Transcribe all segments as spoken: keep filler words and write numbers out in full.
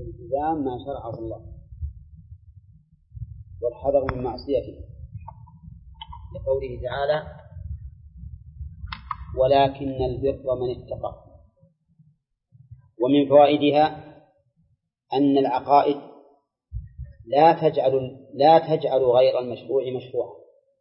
الالتزام ما شرعه الله والحذر من معصيته، لقوله تعالى: ولكن البر من اتقى. ومن فوائدها أن العقائد لا تجعل لا تجعل غير المشروع مشروعا،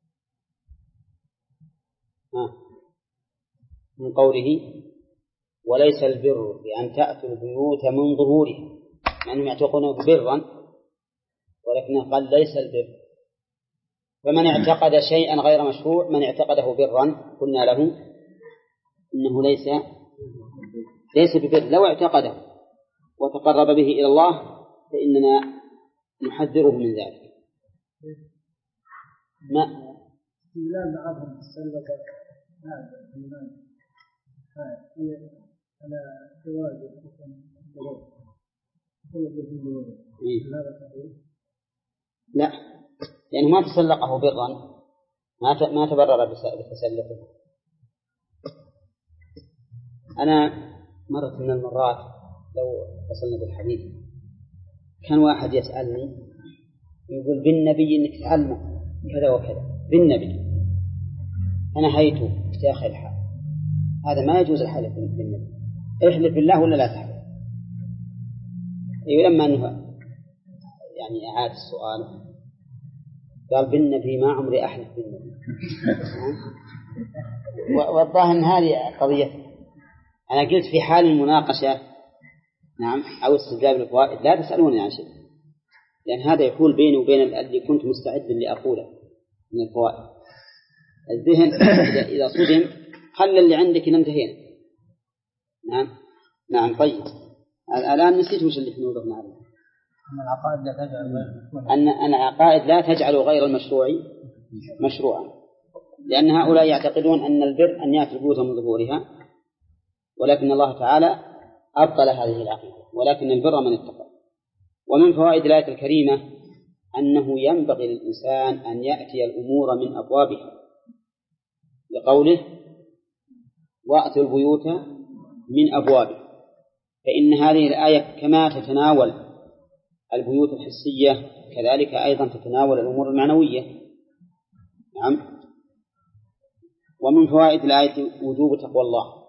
من قوله: وليس البر بأن تأتوا البيوت من ظهورها، لأنهم يعتقدونه برا، ولكنه قال ليس البر. فمن اعتقد شيئا غير مشروع، من اعتقده برا، قلنا له إنه ليس ليس ببر. لو اعتقده وتقرب به إلى الله فإننا نحذره من ذلك. ما لا بعضهم سلك هذا الإيمان على جواز الحكم بالضرورة. لا، لأنه ما تسلقه برا، ما ما تبرر بتسلقه. أنا مرة من المرات لو وصلنا بالحديث كان واحد يسألني يقول: بالنبي إنك تعلم كذا وكذا، بالنبي. أنا هيته يا أخي الحال، هذا ما يجوز الحلف بالنبي. احلف بالله ولا لا تحلف. أيوة. لما أنه يعني أعاد السؤال قال: بالنبي ما عمري أحلف بالنبي. والظاهر أن هذه قضية. أنا قلت في حال المناقشة نعم أو استجلاب الفوائد لا تسألوني عن شيء، لأن هذا يحول بيني وبين الذي كنت مستعد لأقوله من الفوائد. الذهن إذا صدم خلى اللي عندك ننتهينا. نعم نعم. طيب الآن نسيت وش اللي احنا وقفنا عليه. أن العقائد لا تجعل أن أن العقائد لا تجعل غير المشروع مشروعا، لأن هؤلاء يعتقدون أن البر أن يأتي البيوت من ظهورها، ولكن الله تعالى أبطل هذه العقيدة: ولكن البر من اتقى. ومن فوائد الآية الكريمة أنه ينبغي للإنسان أن يأتي الأمور من أبوابها، لقوله: وأتوا البيوت من أبوابها. فإن هذه الآية كما تتناول البيوت الحسية كذلك أيضا تتناول الأمور المعنوية. نعم. ومن فوائد الآية وجوب تقوى الله،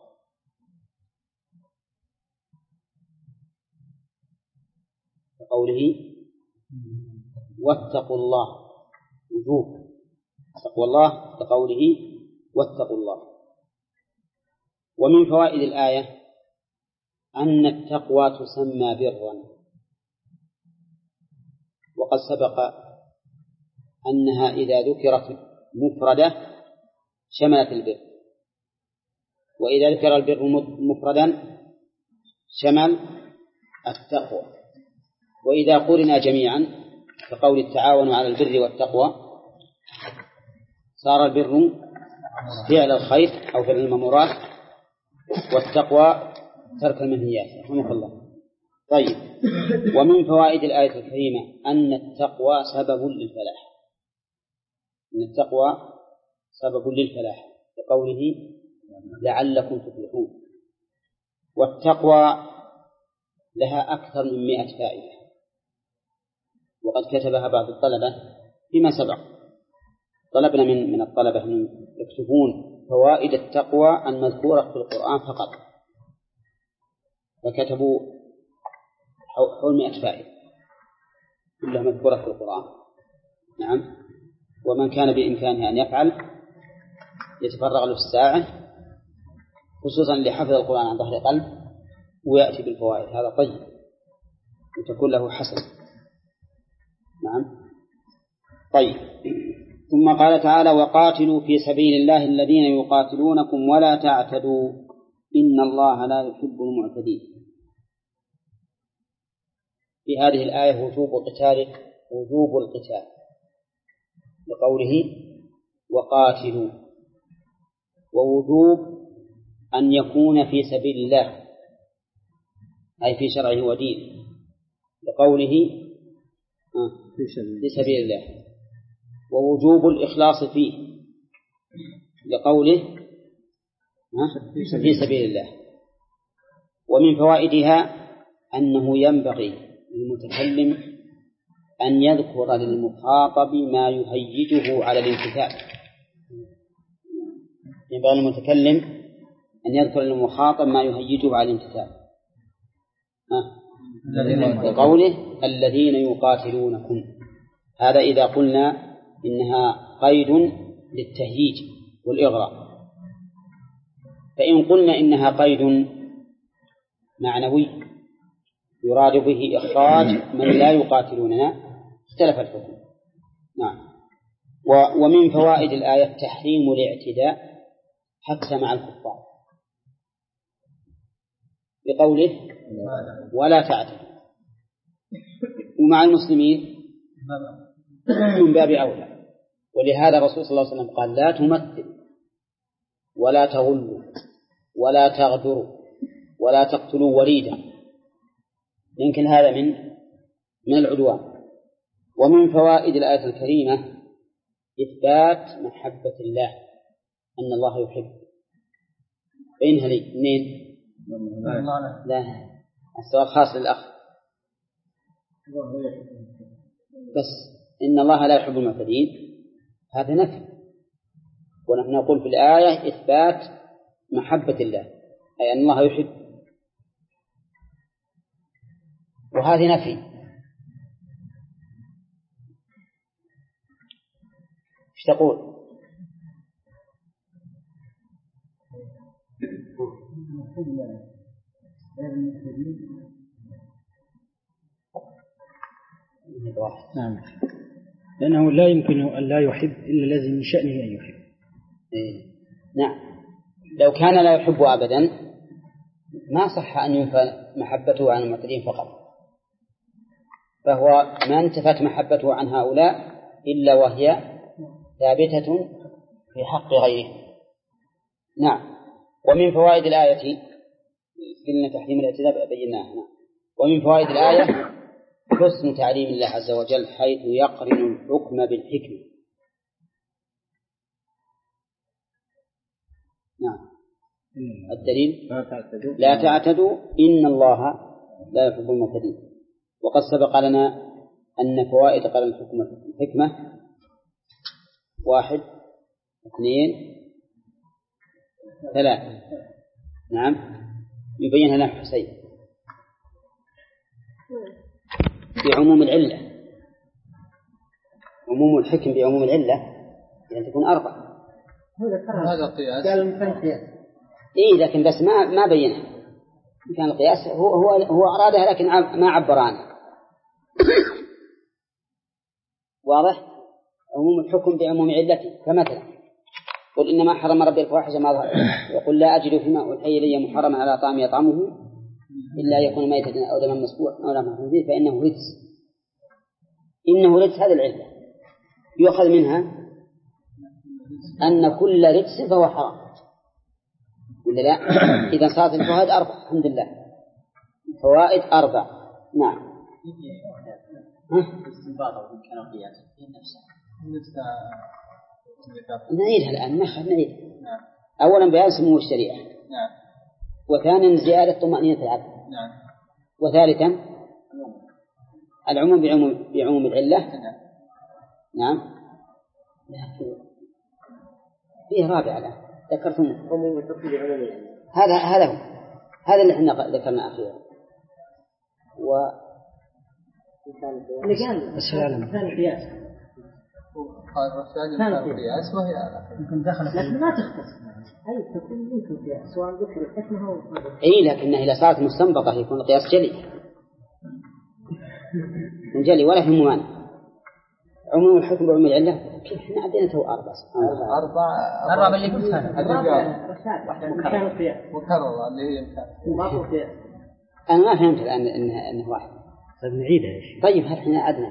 قوله: واتقوا الله. وجوب تقوى الله بقوله: واتقوا الله. ومن فوائد الآية أن التقوى تسمى برا، وقد سبق أنها إذا ذكرت مفردة شملت البر، وإذا ذكر البر مفردا شمل التقوى، وإذا قرنا جميعا كقول التعاون على البر والتقوى صار البر فعل الخير أو فعل المأمورات، والتقوى ترك المنهيات. رحمك الله. طيب. ومن فوائد الآية الكريمة أن التقوى سبب للفلاح، أن التقوى سبب للفلاح لقوله: لعلكم تفلحون. والتقوى لها أكثر من مئة فائدة، وقد كتبها بعض الطلبة فيما سبق. طلبنا من من الطلبة أن يكتبون فوائد التقوى المذكورة في القرآن فقط، فكتبوا حول مئة فائدة كلها مذكورة في القرآن. نعم. ومن كان بإمكانه أن يفعل يتفرغ له الساعة خصوصا لحفظ القرآن عن ظهر قلب ويأتي بالفوائد، هذا طيب وتكون له حسن. نعم. طيب. ثم قال تعالى: وقاتلوا في سبيل الله الذين يقاتلونكم ولا تعتدوا إن الله لا يحب المعتدين. في هذه الآية وجوب قتال وجوب القتال لقوله: وقاتلوا، ووجوب أن يكون في سبيل الله أي في شرعه ودينه لقوله: في سبيل الله. ووجوب الإخلاص فيه لقوله: في سبيل الله. ومن فوائدها أنه ينبغي للمتكلم أن يذكر للمخاطب ما يهيجه على الامتثال. ينبغي للمتكلم أن يذكر للمخاطب ما يهيجه على الامتثال. بقوله الذين يقاتلونكم، هذا إذا قلنا إنها قيد للتهييج والإغراء. فإن قلنا إنها قيد معنوي يراد به إخراج من لا يقاتلوننا اختلف الحكم. نعم. ومن فوائد الآية تحريم الاعتداء حتى مع الكفار بقوله ولا تعتدوا، ومع المسلمين من باب أولى. ولهذا الرسول صلى الله عليه وسلم قال لا تمثل ولا تغلوا ولا تغدروا ولا تقتلوا وليدا، يمكن هذا من من العدوان. ومن فوائد الآية الكريمة إثبات محبة الله، أن الله يحب. بينها لي اثنين لا السؤال خاص للأخ بس إن الله لا يحب المعتدين هذا نفي، ونحن نقول في الآية إثبات محبة الله أي أن الله يحب، وهذه نفي. ايش تقول؟ نعم، لأنه لا يمكن أن لا يحب إلا الذي من شأنه أن يحب. إيه. نعم، لو كان لا يحب أبدا ما صح أن ينفى محبته عن المعتدين فقط، فهو ما انتفت محبته عن هؤلاء إلا وهي ثابتة في حق غيره. نعم. ومن فوائد الآية قلنا تحريم الاعتداء بيناها. نعم. ومن فوائد الآية حسن تعليم الله عز وجل حيث يقرن الحكم بالحكمة. نعم. الدليل لا تعتدوا لا تعتدوا إن الله لا يحب المعتدين. وقد سبق لنا أن فوائد قرن الحكم بالحكمة واحد اثنين ثلاثة. نعم، يبينها لنا حسين بعموم العلة. عموم الحكم بعموم العلة يعني تكون أربع. هذا قياس قال ممكن قياس إيه، لكن بس ما ما بينها. كان القياس هو هو هو أرادها لكن ما عبر عنها. واضح؟ عموم الحكم بعموم علته. فمثلا قل إنما حرم ربي الفواحش ما ظهر، وقل لا أجد فيما أوحي إلي محرما على طعام يطعمه إلا يكون ميتة أو دما مسفوحا أو لحما خنزير فإنه رجس. إنه رجس هذه العلة يؤخذ منها أن كل رجس فهو حرام ولا لا؟ إذا صارت الفوائد أربع الحمد لله، فوائد أربع. نعم. استنباط وكان قياس في نفسه نعيدها الآن نأخذ نعيد. أولا بيان سمو الشريعة. نعم. وثانيا زيادة طمأنينة العبد. نعم. وثالثا العموم بعموم بعموم العلة. نعم. نعم. فيه رابع الآن ذكرتم هذا هذا هو هذا اللي احنا ذكرنا أخيرا. و مثال مثال قياس قال مثال قياس وهي يمكن دخلت لكن ما تختص أي تكون يمكن قياس سواء ذكر الحكمة أو إيه، لكنها إذا صارت مستنبطة يكون القياس جلي من جلي ولا في ممانع. عموم الحكم بعموم العلة احنا عندنا تو أربعة أربعة أربعة اللي قلتها مكرر مكرر اللي هي مكرر. أنا ما فهمت الآن إنه إنه واحد. طيب نعيدها إيش؟ طيب هل إحنا عدنا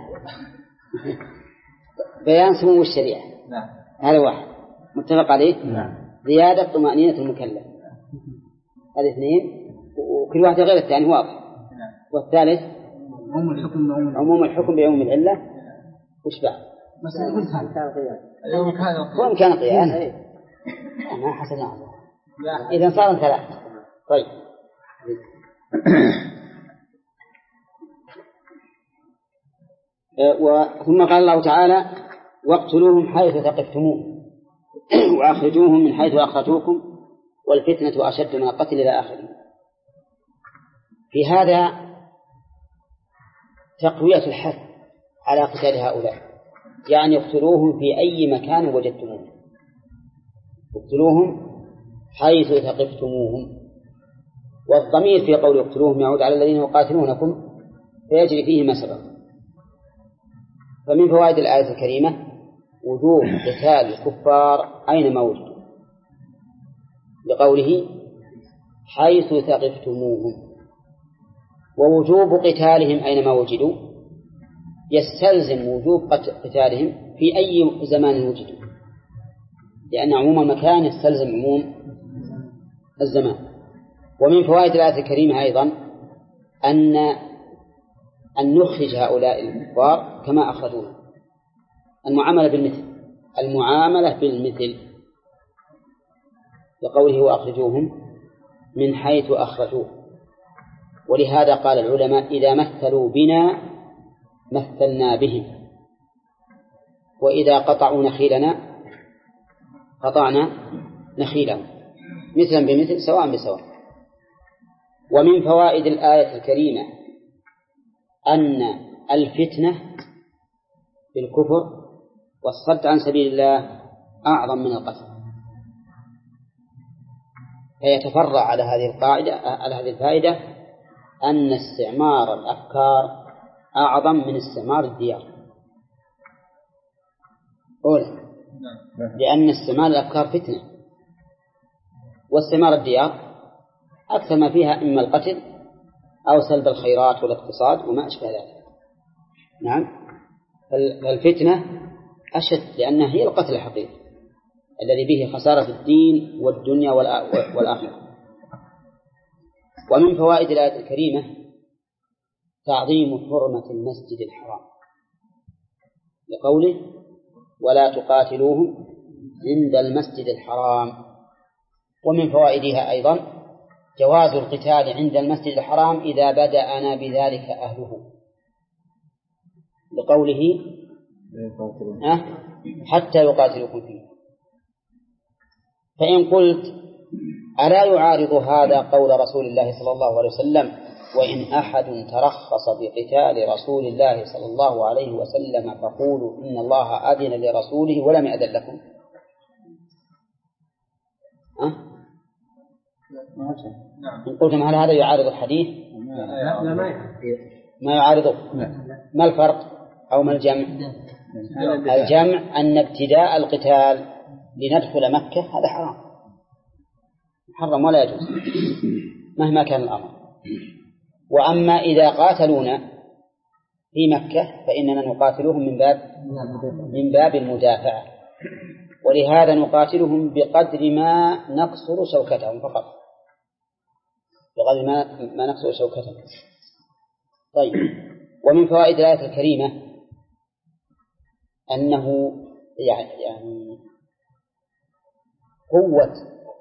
بيان سمو الشريعة. نعم. هذا واحد متفق عليه. نعم. زيادة طمأنينة المكلف هذا اثنين، وكل واحد غير الثاني واضح. نعم. والثالث عموم الحكم بعموم عموم الحكم بعموم العلة. وش بعد؟ مثلا قلت هذا قياس هو إمكان قياس ما حسنا. إذا صار ثلاث. طيب ثم قال الله تعالى واقتلوهم حيث ثقفتموهم وأخرجوهم من حيث أخرجوكم والفتنة أشد من القتل إلى آخره. في هذا تقوية الحث على قتال هؤلاء، يعني اقتلوهم في أي مكان وجدتموهم، اقتلوهم حيث ثقفتموهم. والضمير في قول اقتلوهم يعود على الذين يقاتلونكم فيجري فيه ما سبق. فمن فوائد الآية الكريمة وجوب قتال الكفار أينما وجدوا، بقوله حيث ثقفتموهم. ووجوب قتالهم أينما وجدوا يستلزم وجوب قتالهم في أي زمان وجدوا، لأن عموم المكان يستلزم عموم الزمان. ومن فوائد الآية الكريمة أيضا أن أن نخرج هؤلاء الكفار كما أخرجوهم، المعاملة بالمثل، المعاملة بالمثل لقوله وأخرجوهم من حيث أخرجوه. ولهذا قال العلماء إذا مثلوا بنا مثلنا بهم، وإذا قطعوا نخيلنا قطعنا نخيلهم، مثلا بمثل سواء بسواء. ومن فوائد الآية الكريمة أن الفتنة بالكفر والصد عن سبيل الله أعظم من القتل، فيتفرع على هذه القاعدة على هذه الفائدة أن استعمار الأفكار أعظم من استعمار الديار. أولا لأن استعمار الأفكار فتنة، واستعمار الديار أكثر ما فيها إما القتل أو سلب الخيرات والاقتصاد وما أشبه ذلك. نعم، فالفتنة أشد لأنها هي القتل الحقيقي الذي به خسارة في الدين والدنيا والآخرة. ومن فوائد الآية الكريمة تعظيم حرمة المسجد الحرام لقوله ولا تقاتلوهم عند المسجد الحرام. ومن فوائدها أيضا جواز القتال عند المسجد الحرام إذا بدأنا بذلك أهله لقوله أه حتى يقاتلوكم فيه. فإن قلت ألا يعارض هذا قول رسول الله صلى الله عليه وسلم وإن أحد ترخص بقتال رسول الله صلى الله عليه وسلم فقولوا إن الله أذن لرسوله ولم يأذن لكم؟ أه؟ إن قلتم هل هذا يعارض الحديث؟ لا ما ما يعارضه. ما الفرق أو ما الجمع؟ الجمع أن ابتداء القتال لندخل مكة هذا حرام، محرم ولا يجوز مهما كان الأمر. وأما إذا قاتلونا في مكة فإننا نقاتلهم من باب من باب المدافعة، ولهذا نقاتلهم بقدر ما نقصر شوكتهم فقط، بقدر ما ما نقصر شوكتهم. طيب، ومن فوائد الآية الكريمة أنه يعني قوة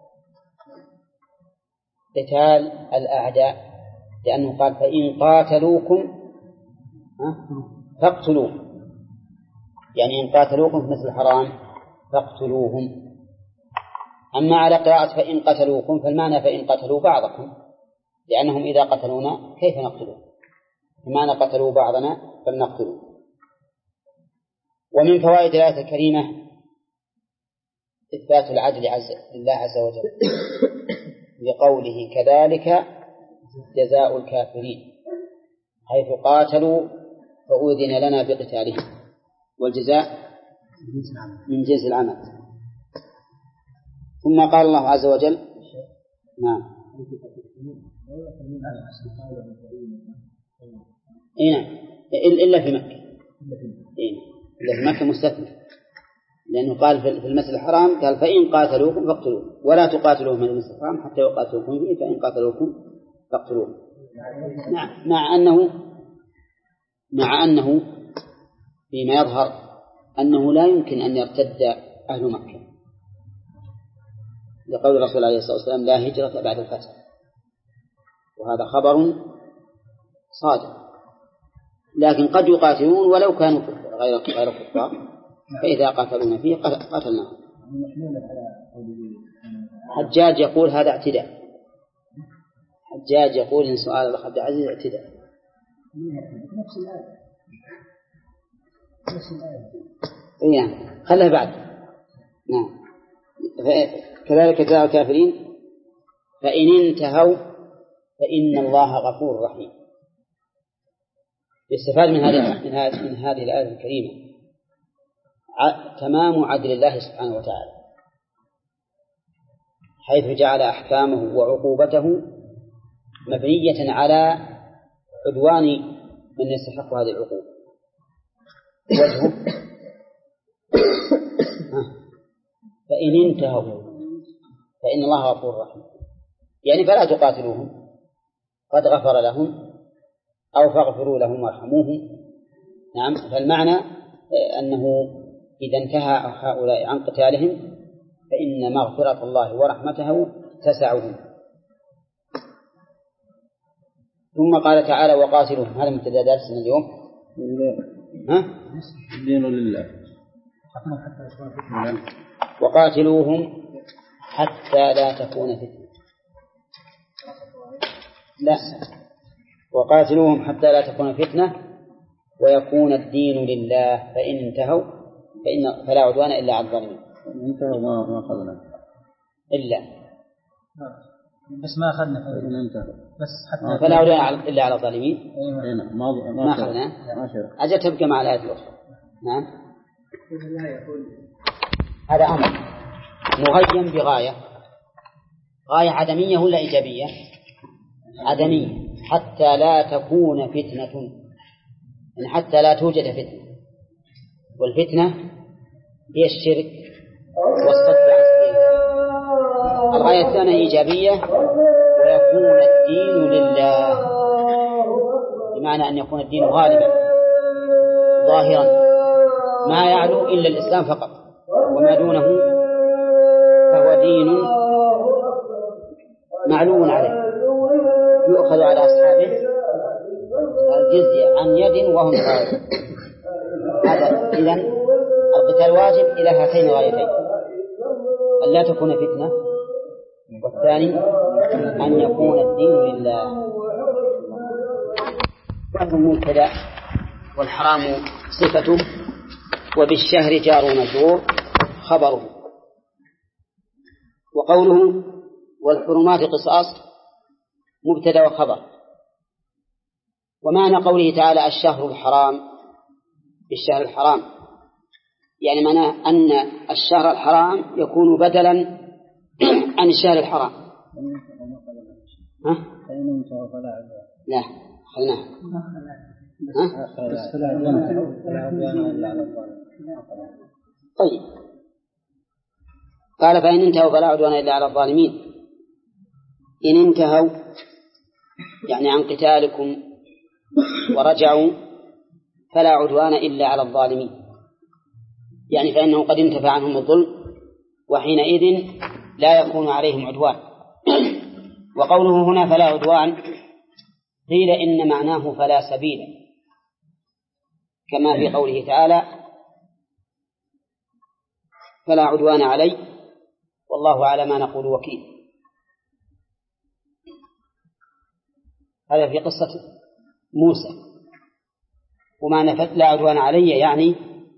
قتال الأعداء، لأنه قال فإن قاتلوكم فاقتلوهم، يعني إن قاتلوكم في مثل الحرام فاقتلوهم. أما على قراءة فإن قتلوكم فالمعنى فإن قتلوا بعضكم، لأنهم إذا قتلونا كيف نقتلون؟ بمعنى قتلوا بعضنا فلنقتلوا. ومن فوائد الآية الكريمة إثبات العدل عز لله عز وجل لقوله كذلك جزاء الكافرين، حيث قاتلوا فأذن لنا بقتالهم، والجزاء من جنس العمل. ثم قال الله عز وجل نعم إيه إلا في مكة، إيه إلا في مكة مستثنى، لأنه قال في المسجد الحرام قال فإن قاتلوكم فاقتلوهم ولا تقاتلوهم من المسجد الحرام حتى يقاتلوكم فيه فإن قاتلوكم فاقتلوهم. مع, مع أنه مع أنه فيما يظهر أنه لا يمكن أن يرتد أهل مكة، لقول الرسول عليه الصلاة والسلام لا هجرة بعد الفتح، وهذا خبر صادق لكن قد يقاتلون ولو كانوا غير غير كفار، فإذا قاتلون فيه قتلناهم. حجاج يقول هذا اعتداء. حجاج يقول إن سؤال الأخ عبد العزيز اعتداء. نفس الآية نفس الآية. إيه خلها بعد. نعم. كذلك جزاء الكافرين فإن انتهوا فإن الله غفور رحيم. يستفاد من هذه من هذه من هذه الآية الكريمة تمام عدل الله سبحانه وتعالى، حيث جعل أحكامه وعقوبته مبنية على عدوان من يستحق هذه العقوبة. وجهه فإن انتهوا فإن الله غفور رحيم، يعني فلا تقاتلوهم قد غفر لهم أو فاغفروا لهم وارحموهم. نعم. فالمعنى أنه إذا انتهى هؤلاء عن قتالهم فإن مغفرة الله ورحمته تسعهم. ثم قال تعالى وقاتلوهم. هذا مبتدأ درسنا اليوم. ها؟ الدين لله. وقاتلوهم حتى لا تكون فتنة. لا، وقاتلوهم حتى لا تكون فتنة ويكون الدين لله، فإن انتهوا فإن فلا عدوان إلا على الظالمين. انتهوا ما ما أخذنا إلا بس ما أخذنا فإن انتهوا بس حتى فلا عدوان إلا على الظالمين. ما ما أخذنا. أجل تبقى مع الآية الأخرى. نعم. هذا أمر مغيم بغاية، غاية عدمية ولا إيجابية؟ عدمية، حتى لا تكون فتنة، يعني حتى لا توجد فتنة. والفتنة هي الشرك والصد عن سبيل الله. الغاية الثانية إيجابية ويكون الدين لله، بمعنى أن يكون الدين غالبا ظاهرا ما يعلو إلا الإسلام فقط، وما دونه فهو دين معلو عليه يؤخذ على أصحابه الجزية عن يد وهم صاغرون. هذا إذن القتال واجب إلى هاتين الغايتين: أن لا تكون فتنة، والثاني أن يكون الدين لله. وهو مبتدأ والحرام صفته، وبالشهر جار ومجرور خبره. وقوله والحرمات قصاص مبتدأ وخبر. ومعنى قوله تعالى الشهر الحرام بالشهر الحرام يعني معناه أن الشهر الحرام يكون بدلا عن الشهر الحرام. ها؟ لا خلناه. طيب قال فإن انتهوا فلا عدوان إلا على الظالمين. إن انتهوا يعني عن قتالكم ورجعوا فلا عدوان إلا على الظالمين، يعني فإنه قد انتفى عنهم الظلم وحينئذ لا يكون عليهم عدوان. وقوله هنا فلا عدوان قيل إن معناه فلا سبيل، كما في قوله تعالى فلا عدوان علي والله على ما نقول وكيل. هذا في قصة موسى. ومعنى لا عدوان علي يعني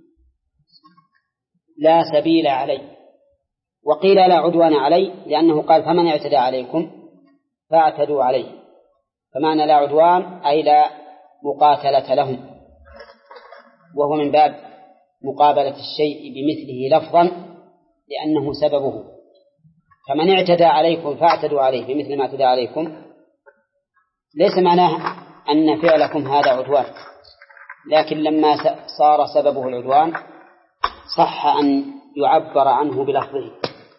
لا سبيل علي. وقيل لا عدوان علي لأنه قال فمن اعتدى عليكم فاعتدوا عليه، فمعنى لا عدوان أي لا مقاتلة لهم، وهو من باب مقابلة الشيء بمثله لفظا لأنه سببه. فمن اعتدى عليكم فاعتدوا عليه بمثل ما اعتدى عليكم ليس معناه أن فعلكم هذا عدوان، لكن لما صار سببه العدوان صح أن يعبر عنه بلفظه.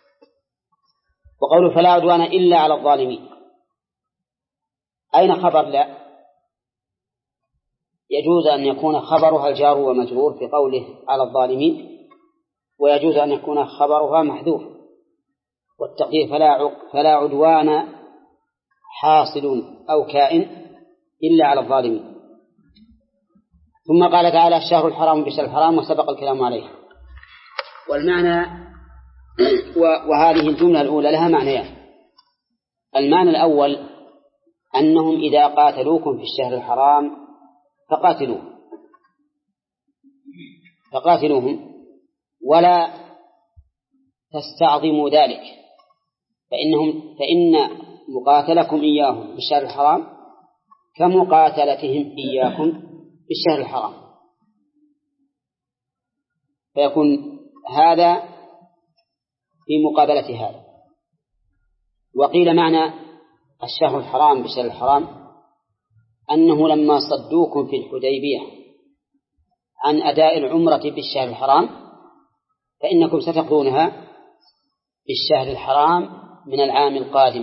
وقوله فلا عدوان إلا على الظالمين، أين خبر لا؟ يجوز أن يكون خبرها الجار ومجرور في قوله على الظالمين، ويجوز أن يكون خبرها محذوف، والتقدير فلا فلا عدوان حاصل أو كائن إلا على الظالمين. ثم قال تعالى الشهر الحرام بالشهر الحرام وسبق الكلام عليه. والمعنى وهذه الجملة الأولى لها معنيان. المعنى الأول أنهم إذا قاتلوكم في الشهر الحرام فقاتلوه فقاتلوهم ولا تستعظموا ذلك، فإنهم فإن مقاتلكم إياهم في الشهر الحرام كمقاتلتهم إياكم في الشهر الحرام، فيكون هذا في مقابلة هذا. وقيل معنى الشهر الحرام بالشهر الحرام أنه لما صدوكم في الحديبية عن أداء العمرة بالشهر الحرام فإنكم ستقضونها بالشهر الحرام من العام القادم،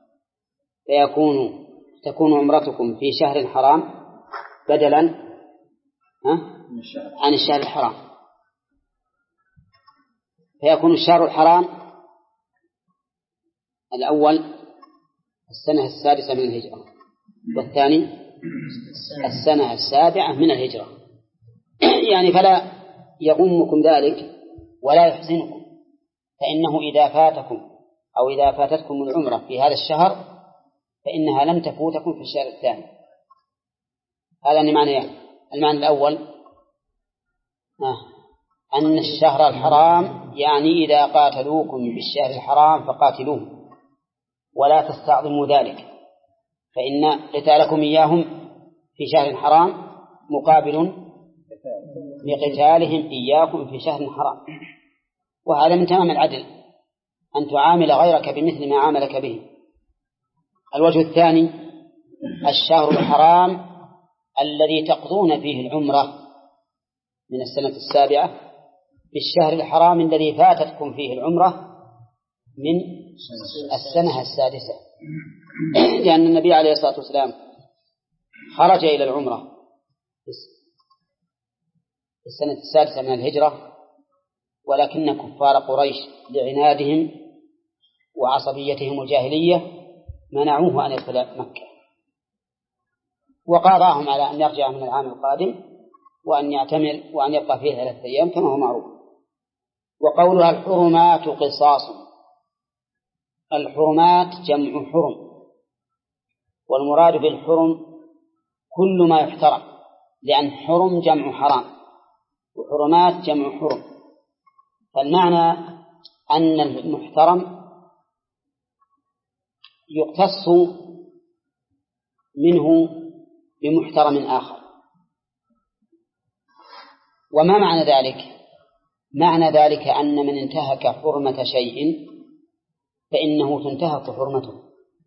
فيكون تكون عمرتكم في شهر حرام بدلا عن الشهر الحرام، فيكون الشهر الحرام الأول السنة السادسة من الهجرة، والثاني السنة السابعة من الهجرة. يعني فلا يغمكم ذلك ولا يحزنكم، فإنه إذا فاتكم أو إذا فاتتكم العمرة في هذا الشهر فإنها لم تفوتكم في الشهر الثاني. هذا المعنى. المعنى الأول آه. أن الشهر الحرام يعني إذا قاتلوكم بالشهر الحرام فقاتلوهم ولا تستعظموا ذلك، فإن قتالكم إياهم في شهر حرام مقابل لقتالهم إياكم في شهر حرام. وهذا من تمام العدل أن تعامل غيرك بمثل ما عاملك به. الوجه الثاني الشهر الحرام الذي تقضون فيه العمرة من السنة السابعة بالشهر الحرام الذي فاتتكم فيه العمرة من السنة السادسة، لأن النبي عليه الصلاة والسلام خرج إلى العمرة في السنة السادسة من الهجرة، ولكن كفار قريش لعنادهم وعصبيتهم الجاهلية منعوه أن يدخل مكة، وقاضاهم على أن يرجع من العام القادم وأن يعتمر وأن يبقى فيه ثلاثة أيام كما هو معروف. وقولها الحرمات قصاص، الحرمات جمع حرم، والمراد بالحرم كل ما يحترم، لأن حرم جمع حرام وحرمات جمع حرم. فالمعنى أن المحترم يقتص منه بمحترم آخر. وما معنى ذلك؟ معنى ذلك أن من انتهك حرمة شيء فإنه تنتهك حرمته،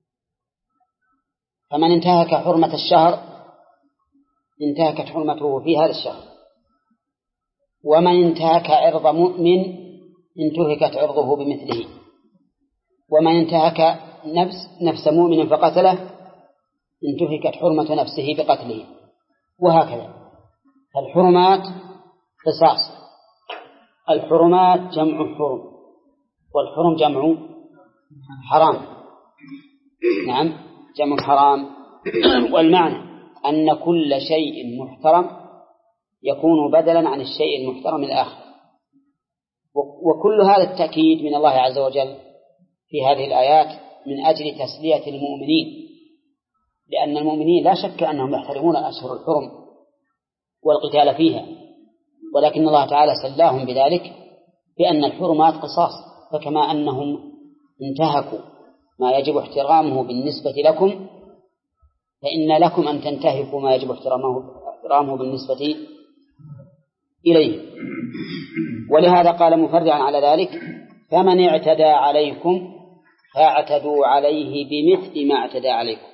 فمن انتهك حرمة الشهر انتهكت حرمته في هذا الشهر، ومن انتهك عرض مؤمن انتهكت عرضه بمثله، ومن انتهك نفس, نفس مؤمن فقتله انتهكت حرمة نفسه بقتله، وهكذا. الحرمات قصاص، الحرمات جمع حرم، والحرم جمع حرام. نعم جمع حرام. والمعنى أن كل شيء محترم يكون بدلا عن الشيء المحترم الآخر. وكل هذا التأكيد من الله عز وجل في هذه الآيات من أجل تسلية المؤمنين، لأن المؤمنين لا شك أنهم يحترمون أشهر الحرم والقتال فيها، ولكن الله تعالى سلاهم بذلك بأن الحرمات قصاص، فكما أنهم انتهكوا ما يجب احترامه بالنسبة لكم فإن لكم أن تنتهكوا ما يجب احترامه بالنسبة إليه. ولهذا قال مفرعا على ذلك فمن اعتدى عليكم فاعتدوا عليه بمثل ما اعتدى عليكم.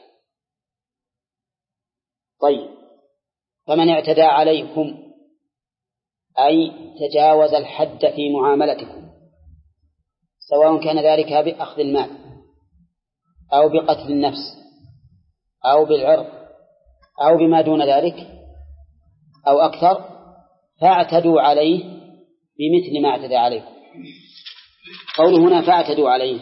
طيب، فمن اعتدى عليكم أي تجاوز الحد في معاملتكم، سواء كان ذلك بأخذ المال أو بقتل النفس أو بالعرض أو بما دون ذلك أو أكثر، فاعتدوا عليه بمثل ما اعتدى عليكم. قوله هنا فاعتدوا عليه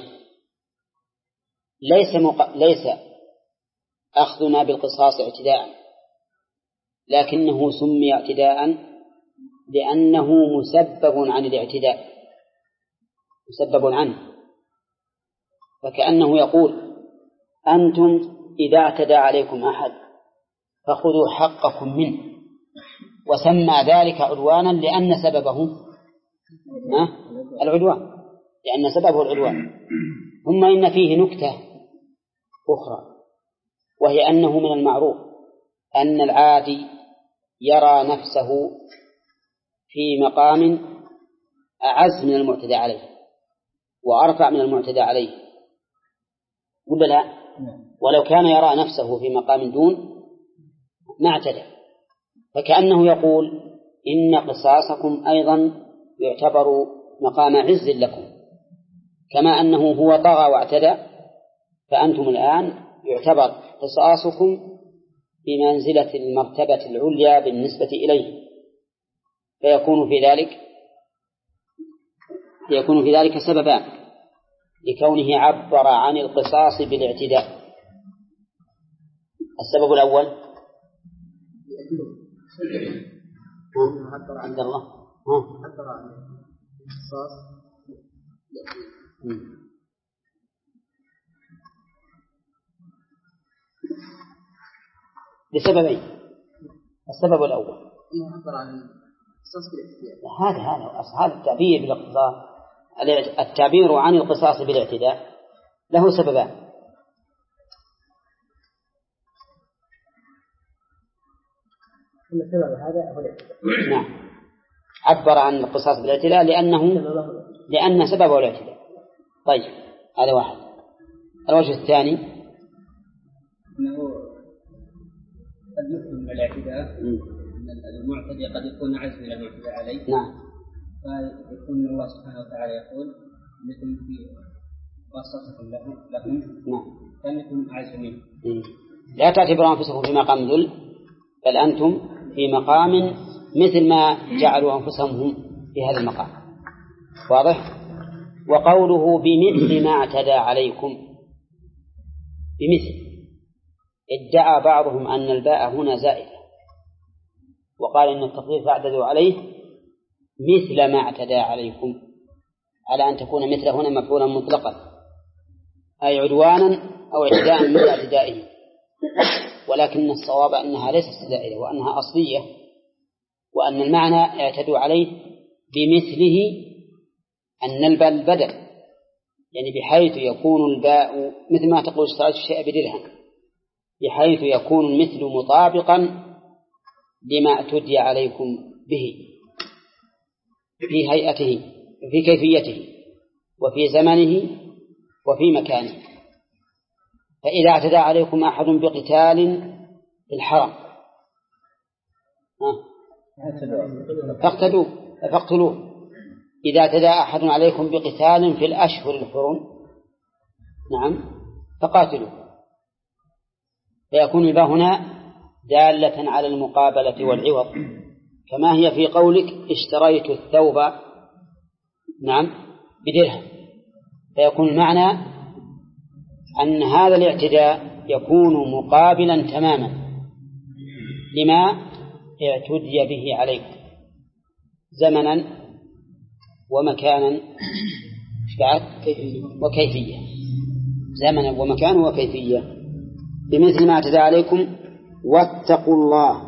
ليس مق... ليس أخذنا بالقصاص اعتداء، لكنه سمي اعتداء لأنه مسبب عن الاعتداء، مسبب عنه. فكأنه يقول أنتم إذا اعتدى عليكم أحد فخذوا حقكم منه، وسمى ذلك عدوانا لأن سببه العدوان، لأن سببه العدوان. ثم إن فيه نكتة أخرى، وهي أنه من المعروف أن العادي يرى نفسه في مقام أعز من المعتدى عليه وأرفع من المعتدى عليه، ولا لا؟ ولو كان يرى نفسه في مقام دون ما اعتدى. فكأنه يقول إن قصاصكم أيضا يعتبر مقام عز لكم، كما أنه هو طغى واعتدى، فأنتم الآن يعتبر قصاصكم بمنزلة المرتبة العليا بالنسبة إليه، فيكون في ذلك يكون في ذلك سببان لكونه عبر عن القصاص بالاعتداء. السبب الأول عبد الله عبر عن القصاص لسببين. السبب الأول إنه عبر عن القصاص بالاعتداء، هذا هذا هذا التعبير بالاقتصاص، التعبير عن القصاص بالاعتداء له سببان. السبب هذا هو الاعتداء. نعم، عبر عن القصاص بالاعتداء لأنه لأن سببه الاعتداء. طيب، هذا واحد. الوجه الثاني أنه قد يكون من الاعتداء أن المعتدي قد يكون أعز من المعتدى عليه. نعم. فيكون الله سبحانه وتعالى يقول أنكم في قصاصكم لهم نعم فأنكم أعز منه. لا تعتبروا أنفسكم في مقام ذل، بل أنتم في مقام مثل ما جعلوا أنفسهم هم في هذا المقام. واضح؟ وقوله بمثل ما اعتدى عليكم، بمثل، ادعى بعضهم أن الباء هنا زائدة، وقال إن التقدير فاعتدوا عليه مثل ما اعتدى عليكم، على أن تكون مثل هنا مفعولا مطلقا، أي عدوانا أو اعتداء من اعتدائه. ولكن الصواب أنها ليست زائدة وأنها أصلية، وأن المعنى اعتدوا عليه بمثله، أن الباء البدل، يعني بحيث يكون الباء مثل ما تقول اشتريت الشيء بدرهم، بحيث يكون المثل مطابقا لما اعتدي عليكم به في هيئته، في كيفيته، وفي زمنه، وفي مكانه. فإذا اعتدى عليكم أحد بقتال في الحرم فاقتلوه فاقتلوه، إذا اعتدى أحد عليكم بقتال في الأشهر الحرم نعم فقاتلوه. فيكون الباء هنا دالة على المقابلة والعوض، كما هي في قولك اشتريت الثوب نعم بدرهم، فيكون المعنى أن هذا الاعتداء يكون مقابلا تماما لما اعتدي به عليكم زمنا ومكانا وكيفية، زمنا ومكانا وكيفية، بمثل ما اعتدى عليكم. واتقوا الله،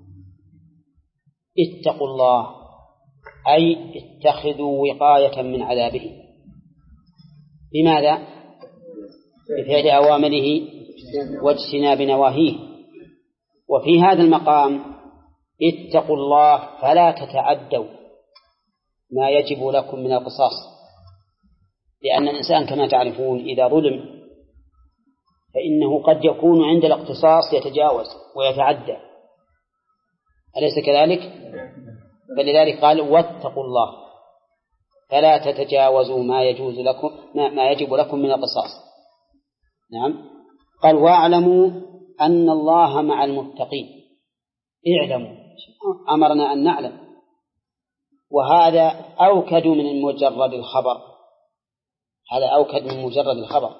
اتقوا الله أي اتخذوا وقاية من عذابه. بماذا؟ بفعل أوامره واجتناب نواهيه. وفي هذا المقام اتقوا الله فلا تتعدوا ما يجب لكم من القصاص، لأن الإنسان كما تعرفون إذا ظلم فإنه قد يكون عند الاقتصاص يتجاوز ويتعدى، أليس كذلك؟ فلذلك قال واتقوا الله فلا تتجاوزوا ما يجوز لكم ما يجب لكم من القصاص. نعم. قال واعلموا أن الله مع المتقين. اعلموا، أمرنا أن نعلم، وهذا أوكد من مجرد الخبر، هذا أوكد من مجرد الخبر.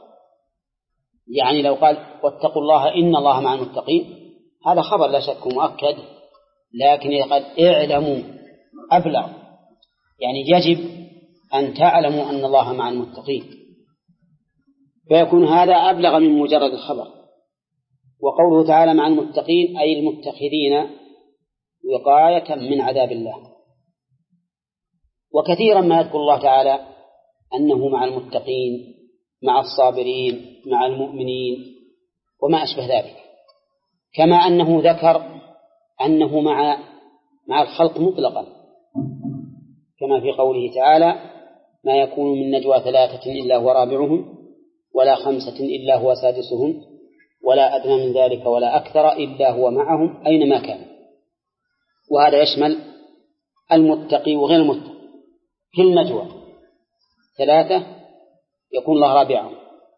يعني لو قال واتقوا الله إن الله مع المتقين، هذا خبر لا شك مؤكد لكن قد اعلموا أبلغ، يعني يجب أن تعلموا أن الله مع المتقين، فيكون هذا أبلغ من مجرد الخبر. وقوله تعالى مع المتقين أي المتخذين وقاية من عذاب الله. وكثيرا ما يذكر الله تعالى أنه مع المتقين، مع الصابرين، مع المؤمنين وما أشبه ذلك، كما أنه ذكر أنه مع مع الخلق مطلقا، كما في قوله تعالى ما يكون من نجوى ثلاثة إلا هو رابعهم ولا خمسة إلا هو سادسهم ولا أدنى من ذلك ولا أكثر إلا هو معهم أينما كان. وهذا يشمل المتقي وغير المتقي. في النجوى ثلاثة يكون الله رابعهم،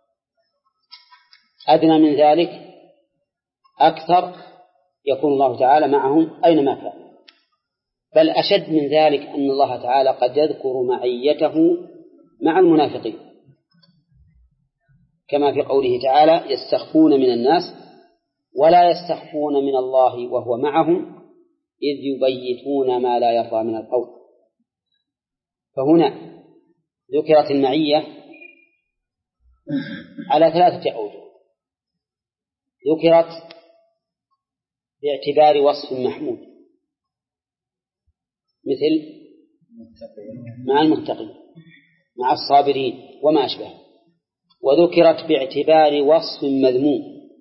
أدنى من ذلك أكثر يكون الله تعالى معهم أينما كان. بل أشد من ذلك أن الله تعالى قد يذكر معيته مع المنافقين، كما في قوله تعالى يستخفون من الناس ولا يستخفون من الله وهو معهم إذ يبيتون ما لا يرضى من القول. فهنا ذكرت المعية على ثلاثة أوجه. ذكرت باعتبار وصف محمود مثل مع المتقين، مع الصابرين وما أشبه. وذكرت باعتبار وصف مذموم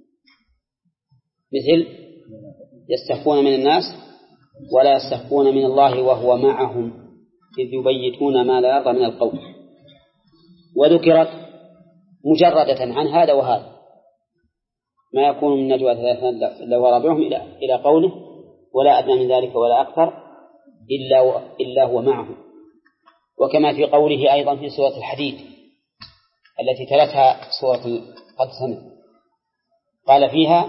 مثل يستخفون من الناس ولا يستخفون من الله وهو معهم إذ يبيتون ما لا يرضى من القول. وذكرت مجردة عن هذا وهذا ما يكون من نجوى ثلاثة إلا هو رابعهم إلى إلى قوله ولا أدنى من ذلك ولا أكثر إلا إلا هو معهم. وكما في قوله أيضا في سورة الحديد التي تلتها سورة قد سمع قال فيها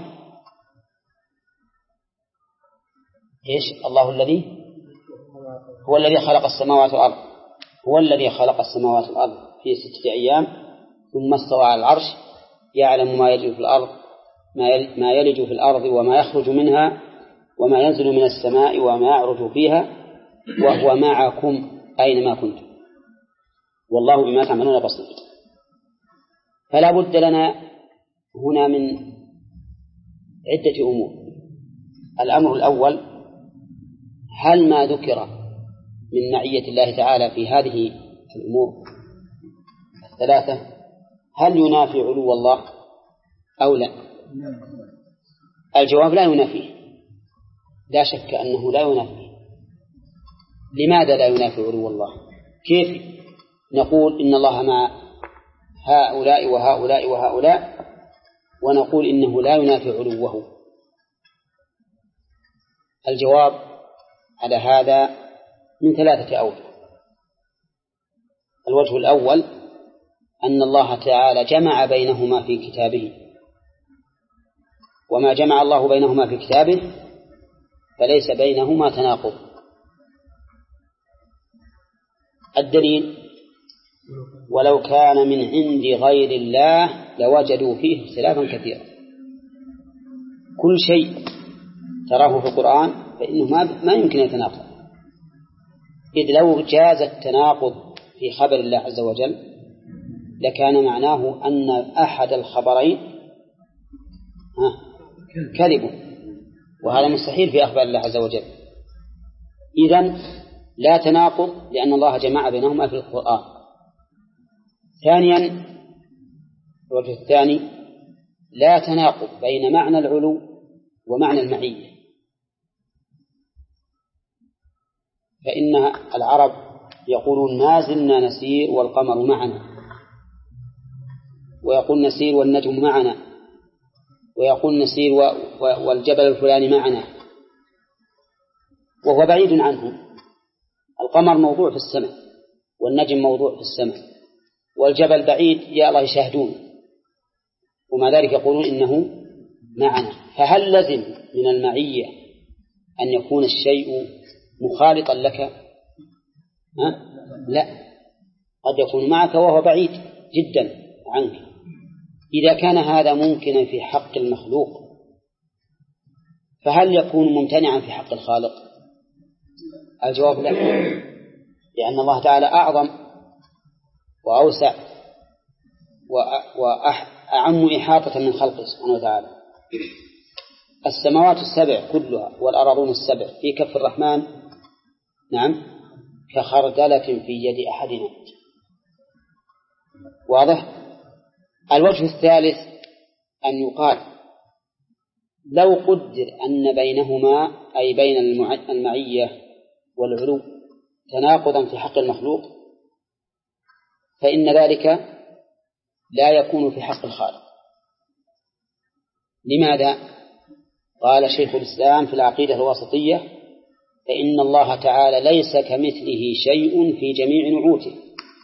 إيش؟ الله الذي هو الذي خلق السماوات والأرض هو الذي خلق السماوات والأرض في ستة أيام ثم استوى على العرش يعلم ما يلج في الأرض ما يلج في الأرض وما يخرج منها وما ينزل من السماء وما يعرج فيها وهو معكم أينما كنتم والله بما تعملون بصير. فلا بد لنا هنا من عدة أمور. الأمر الأول هل ما ذكر من معية الله تعالى في هذه الأمور الثلاثة هل ينافي علو الله أو لا؟ الجواب لا ينافيه، لا شك أنه لا ينافيه. لماذا لا ينافي علو الله؟ كيف نقول إن الله مع هؤلاء وهؤلاء وهؤلاء ونقول إنه لا ينافي علوه؟ الجواب على هذا من ثلاثة أوجه. الوجه الأول أن الله تعالى جمع بينهما في كتابه، وما جمع الله بينهما في كتابه فليس بينهما تناقض. الدليل ولو كان من عند غير الله لوجدوا فيه اختلافا كثيرا. كل شيء تراه في القرآن فإنه ما يمكن يتناقض، إذ لو جاز التناقض في خبر الله عز وجل لكان معناه أن أحد الخبرين كذب، وهذا مستحيل في أخبار الله عز وجل. إذن لا تناقض لأن الله جمع بينهما في القرآن. ثانيا الوجه الثاني لا تناقض بين معنى العلو ومعنى المعية، فإن العرب يقولون ما زلنا نسير والقمر معنا، ويقول نسير والنجم معنا، ويقول نسير والجبل الفلاني معنا، وهو بعيد عنهم. القمر موضوع في السماء والنجم موضوع في السماء والجبل بعيد يا الله يشاهدون، ومع ذلك يقولون إنه معنا. فهل لزم من المعية أن يكون الشيء مخالطا لك؟ ها؟ لا، قد يكون معك وهو بعيد جدا عنك. إذا كان هذا ممكنا في حق المخلوق فهل يكون ممتنعا في حق الخالق؟ الجواب لا، لأن الله تعالى أعظم وأوسع وأعم إحاطة من خلقه سبحانه وتعالى. السماوات السبع كلها والأراضون السبع في كف الرحمن نعم كخردلة في يد أحدنا. واضح؟ الوجه الثالث أن يقال لو قدر أن بينهما أي بين المعية والعلو تناقضا في حق المخلوق فإن ذلك لا يكون في حق الخالق. لماذا؟ قال شيخ الإسلام في العقيدة الواسطية فإن الله تعالى ليس كمثله شيء في جميع نعوته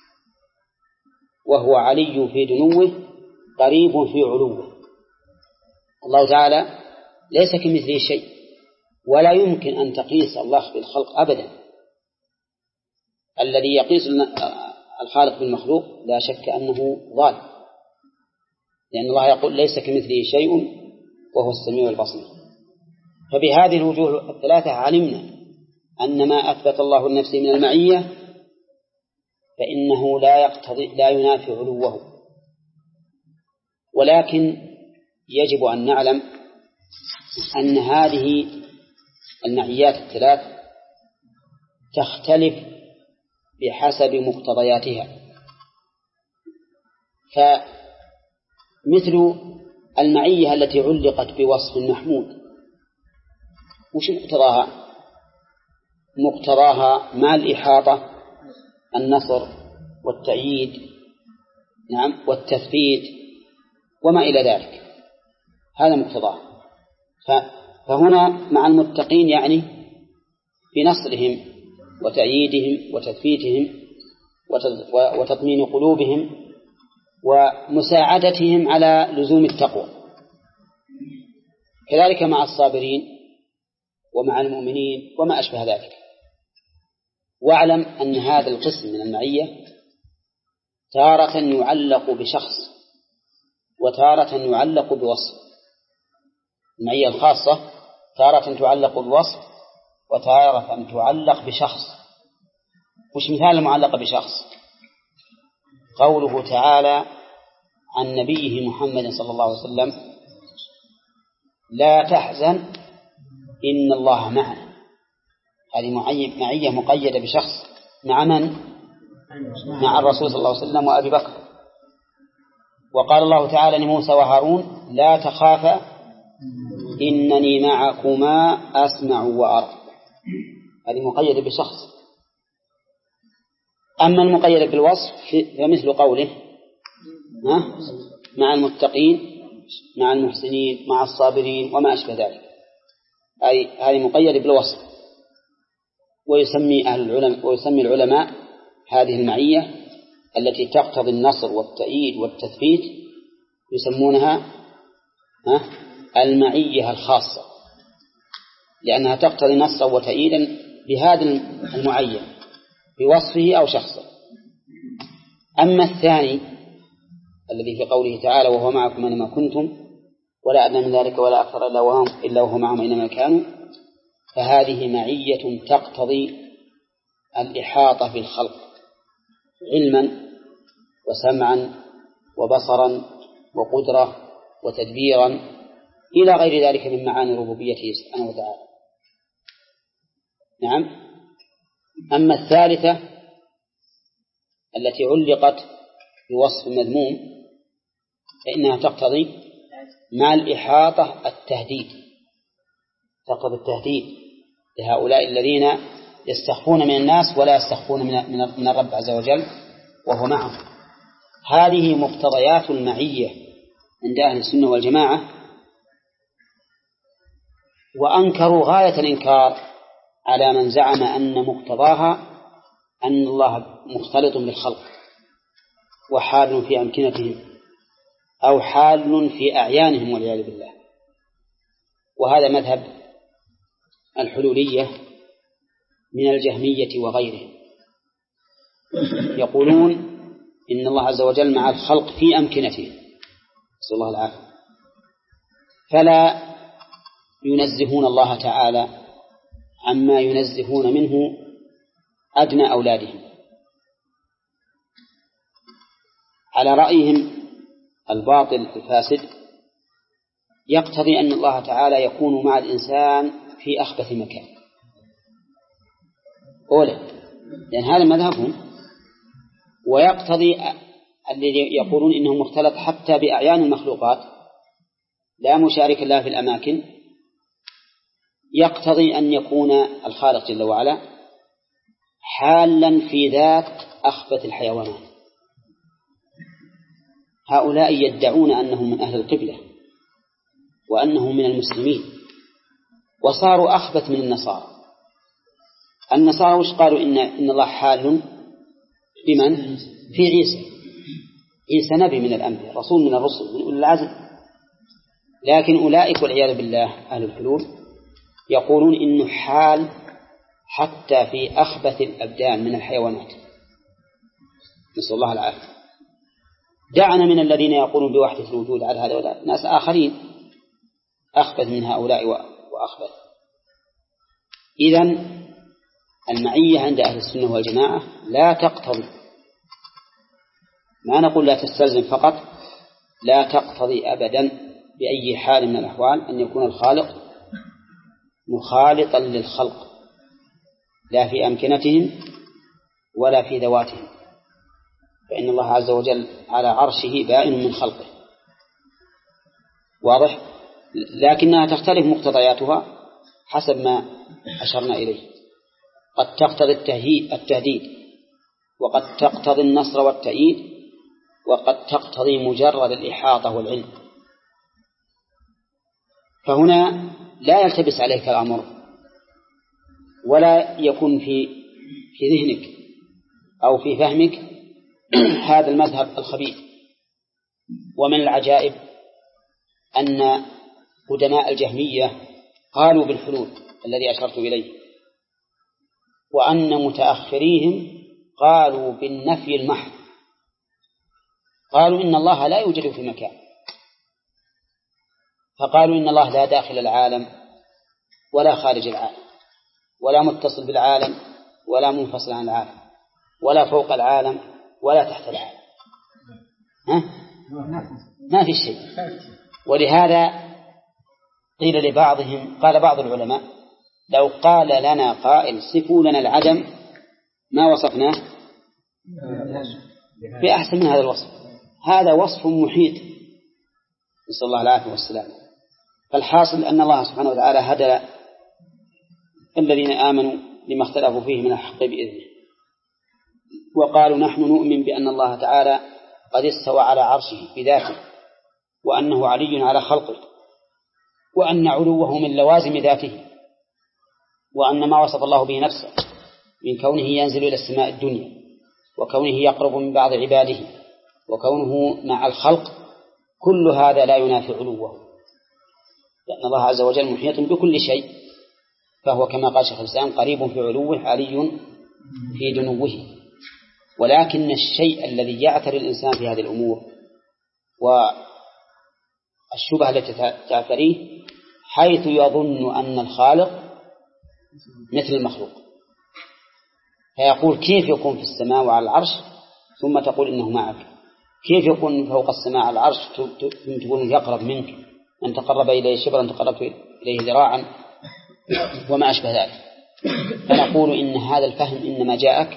وهو علي في دنوه قريب في علوه. الله تعالى ليس كمثله شيء ولا يمكن أن تقيس الله بالخلق أبدا. الذي يقيس الخالق بالمخلوق لا شك أنه ضال، لأن الله يقول ليس كمثله شيء وهو السميع البصير. فبهذه الوجوه الثلاثة علمنا أن ما أثبت الله لنفسه من المعية فإنه لا يقتضي لا ينافي علوه، ولكن يجب أن نعلم أن هذه المعيات الثلاث تختلف بحسب مقتضياتها. فمثل المعية التي علقت بوصف محمود وش مقتضاها؟ مقتضاها مع الإحاطة النصر والتأييد نعم والتثبيت وما إلى ذلك، هذا مقتضاها. فهنا مع المتقين يعني بنصرهم وتأييدهم وتثبيتهم وتطمين قلوبهم ومساعدتهم على لزوم التقوى. كذلك مع الصابرين ومع المؤمنين وما أشبه ذلك. واعلم أن هذا القسم من المعية تارة يعلق بشخص وتارة يعلق بوصف. المعية الخاصة تارة تعلق بوصف وتارة تعلق بشخص. وش مثال المعلقة بشخص؟ قوله تعالى عن نبيه محمد صلى الله عليه وسلم لا تحزن إن الله معنا. هذه معية مقيدة بشخص مع من؟ مع الرسول صلى الله عليه وسلم وأبي بكر. وقال الله تعالى لموسى وهارون لا تخافا إنني معكما أسمع وأرى. هذه مقيدة بشخص. أما المقيدة بالوصف فمثل قوله مع المتقين مع المحسنين مع الصابرين وما أشبه ذلك، أي هذه مقيدة بالوصف. ويسمي أهل العلماء ويسمي العلماء هذه المعية التي تقتضي النصر والتأييد والتثبيت يسمونها المعية الخاصة، لأنها تقتضي نصرا وتأييدا بهذا المعين بوصفه أو شخصه. أما الثاني الذي في قوله تعالى وهو معكم أينما كنتم ولا أدنى من ذلك ولا أكثر إلا وهم إلا وهو معهم أينما كانوا، فهذه معية تقتضي الإحاطة بالخلق علما وسمعا وبصرا وقدرة وتدبيرا إلى غير ذلك من معاني ربوبيته سبحانه وتعالى. نعم. أما الثالثة التي علقت بوصف مذموم فإنها تقتضي مع الإحاطة التهديد، تقتضي التهديد لهؤلاء الذين يستخفون من الناس ولا يستخفون من الرب عز وجل وهو معهم. هذه مقتضيات المعية عند أهل السنة والجماعة، وأنكروا غاية الإنكار على من زعم أن مقتضاها أن الله مختلط بالخلق وحال في أمكنتهم أو حال في أعيانهم والعياذ بالله. وهذا مذهب الحلولية من الجهمية وغيرهم، يقولون إن الله عز وجل مع الخلق في أمكنتهم، نسأل الله العافية، فلا ينزهون الله تعالى عما ينزهون منه أدنى أولادهم. على رأيهم الباطل الفاسد يقتضي أن الله تعالى يكون مع الإنسان في أخبث مكان أولا، لأن هذا مذهبهم، ويقتضي الذي يقولون إنه مختلط حتى بأعيان المخلوقات لا مشارك لها في الأماكن، يقتضي أن يكون الخالق جل وعلا حالا في ذات أخبث الحيوانات. هؤلاء يدعون أنهم من أهل القبلة وأنهم من المسلمين، وصاروا أخبث من النصارى. النصارى وش قالوا؟ إن, إن الله حال بمن؟ في عيسى. عيسى نبي من الأنبياء، رسول من الرسل، من أولي العزم. لكن أولئك والعياذ بالله أهل الحلول يقولون إنه حال حتى في أخبث الأبدان من الحيوانات، نسأل الله العافية. دعنا من الذين يقولون بوحدة الوجود على هذا ولا ناس آخرين أخبث من هؤلاء وأخبث. إذن المعية عند أهل السنة والجماعة لا تقتضي، ما نقول لا تستلزم فقط، لا تقتضي أبدا بأي حال من الأحوال أن يكون الخالق مخالطا للخلق، لا في أمكنتهم ولا في ذواتهم، فإن الله عز وجل على عرشه بائن من خلقه، واضح؟ لكنها تختلف مقتضياتها حسب ما أشرنا إليه. قد تقتضي التهديد، وقد تقتضي النصر والتأييد، وقد تقتضي مجرد الإحاطة والعلم. فهنا لا يلتبس عليك الأمر ولا يكون في في ذهنك أو في فهمك هذا المذهب الخبيث. ومن العجائب أن قدماء الجهمية قالوا بالحلول الذي أشرت إليه، وأن متأخريهم قالوا بالنفي المحض، قالوا إن الله لا يوجد في مكان، فقالوا إن الله لا داخل العالم ولا خارج العالم، ولا متصل بالعالم ولا منفصل عن العالم، ولا فوق العالم ولا تحت العالم. ها؟ ما في شيء. ولهذا قيل لبعضهم، قال بعض العلماء لو قال لنا قائل صفوا لنا العدم ما وصفناه بأحسن من هذا الوصف. هذا وصف محيط، نسأل الله العافية والسلام. فالحاصل أن الله سبحانه وتعالى هدى الذين آمنوا لما اختلفوا فيه من الحق بإذنه، وقالوا نحن نؤمن بأن الله تعالى قد استوى على عرشه بذاته، وأنه علي على خلقه، وأن علوه من لوازم ذاته، وأن ما وصف الله به نفسه من كونه ينزل إلى السماء الدنيا، وكونه يقرب من بعض عباده، وكونه مع الخلق، كل هذا لا ينافي علوه، لأن الله عز وجل محيط بكل شيء، فهو كما قال شيخ الإسلام قريب في علوه علي في دنوه. ولكن الشيء الذي يعثر الإنسان في هذه الأمور والشبهة التي تعثريه حيث يظن أن الخالق مثل المخلوق، فيقول كيف يكون في السماء وعلى العرش ثم تقول إنه معك؟ كيف يكون فوق السماء على العرش ثم تقول يقرب منك؟ أن تقرب إليه شبرا تقربت إليه ذراعا وما أشبه ذلك. فنقول إن هذا الفهم إنما جاءك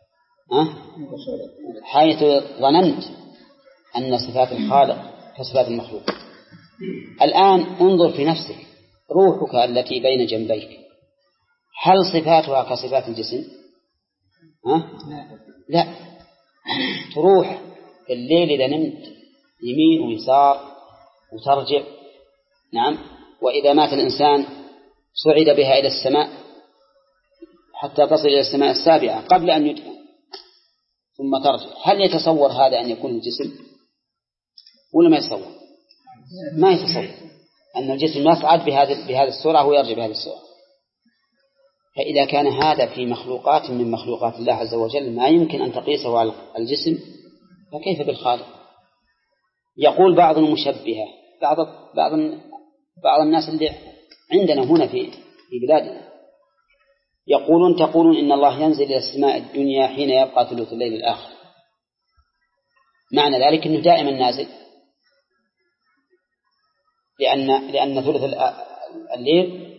حيث ظننت أن صفات الخالق كصفات المخلوق. الآن انظر في نفسك، روحك التي بين جنبيك هل صفاتها كصفات الجسم؟ ها؟ لا. تروح في الليل إذا نمت يمين ويسار وترجع، نعم. وإذا مات الإنسان صعد بها إلى السماء حتى تصل إلى السماء السابعة قبل أن يدفن ثم ترجع. هل يتصور هذا أن يكون الجسم ولا ما يتصور؟ ما يتصور أن الجسم يصعد بهذه بهذه السرعة ويرجع بهذه السرعة. فإذا كان هذا في مخلوقات من مخلوقات الله عز وجل ما يمكن أن تقيسه على الجسم، فكيف بالخالق؟ يقول بعض المشبهة، بعض بعض بعض الناس اللي عندنا هنا في في بلادنا يقولون تقولون إن الله ينزل إلى السماء الدنيا حين يبقى ثلث الليل الآخر، معنى ذلك أنه دائما نازل، لأن لأن ثلث الليل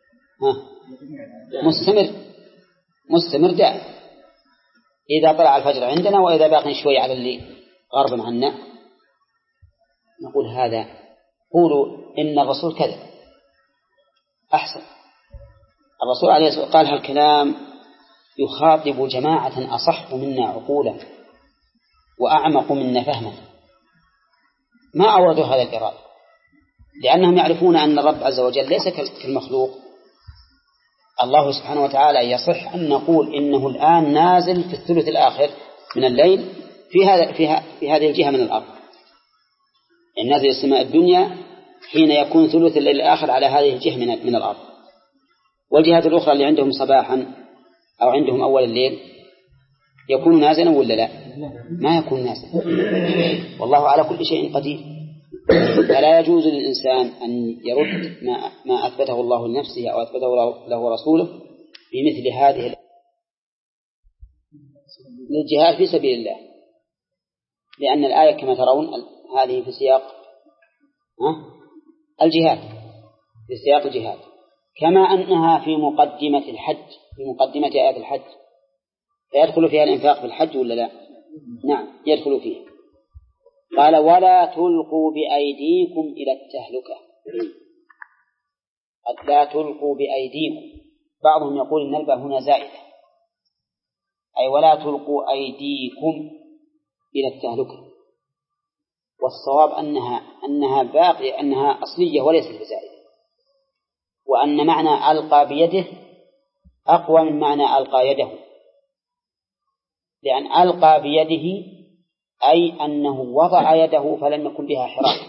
مستمر مستمر دائم، إذا طلع الفجر عندنا وإذا باقي شوي على الليل غربا عنا نقول هذا، قولوا إن الرسول كذب أحسن. الرسول عليه الصلاة والسلام قال هالكلام يخاطب جماعة أصح منا عقولا وأعمق منا فهما، ما أوردوا هذا الإرادة لأنهم يعرفون أن الرب عز وجل ليس كالمخلوق. الله سبحانه وتعالى يصح أن نقول إنه الآن نازل في الثلث الآخر من الليل في هذا في, في هذه الجهة من الأرض، يعني نازل السماء الدنيا حين يكون ثلث الليل الآخر على هذه الجهة من من الأرض. والجهات الأخرى اللي عندهم صباحا أو عندهم أول الليل يكون نازلا ولا لا؟ ما يكون نازلا، والله على كل شيء قدير. فلا يجوز للإنسان أن يرد ما, ما أثبته الله لنفسه أو أثبته له رسوله بمثل هذه الجهاد في سبيل الله، لأن الآية كما ترون هذه في سياق الجهاد، في سياق الجهاد، كما أنها في مقدمة الحج، في مقدمة آيات الحج، فيدخل فيها الإنفاق في الحج ولا لا؟ نعم يدخل فيه. قال ولا تلقوا بأيديكم إلى التهلكة. قد لا تلقوا بأيديكم، بعضهم يقول إن الباء هنا زائدة، أي ولا تلقوا أيديكم إلى التهلكة، والصواب أنها أنها باقية، أنها أصلية وليست بزائدة، وأن معنى ألقى بيده أقوى من معنى ألقى يده، لأن ألقى بيده أي أنه وضع يده فلم يكن بها حراك،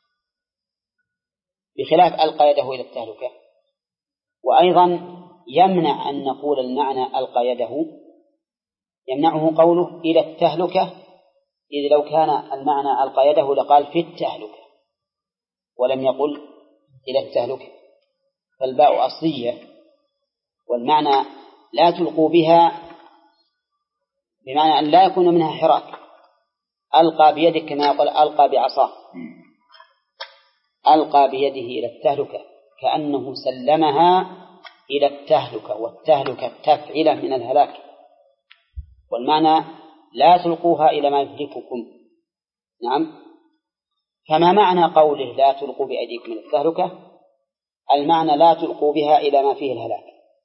بخلاف ألقى يده إلى التهلكة. وأيضا يمنع أن نقول المعنى ألقى يده، يمنعه قوله إلى التهلكة، إذ لو كان المعنى ألقى يده لقال في التهلكة ولم يقل إلى التهلكة، فالباء أصلية، والمعنى لا تلقوا بها بمعنى أن لا يكون منها حراك. ألقى بيدك كما يقول ألقى بعصاه، ألقى بيده إلى التهلكة كأنه سلمها إلى التهلكة، والتهلكة تفعيلة من الهلاك، والمعنى لا تلقوها إلى ما يهلككم. نعم، فما معنى قوله لا تلقوا بأيديكم إلى التهلكة؟ المعنى لا تلقوا بها إلى ما فيه الهلاك،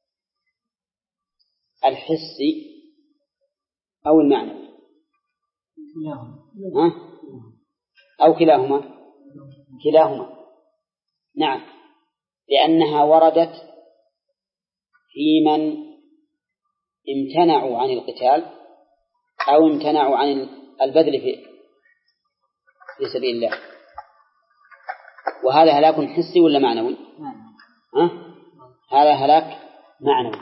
الحسي أو المعنى أو كلاهما كلاهما نعم، لأنها وردت في من امتنعوا عن القتال أو امتنعوا عن البذل في في سبيل الله، وهذا هلاك حسي ولا معنوي؟ ها؟ هذا هلاك معنوي،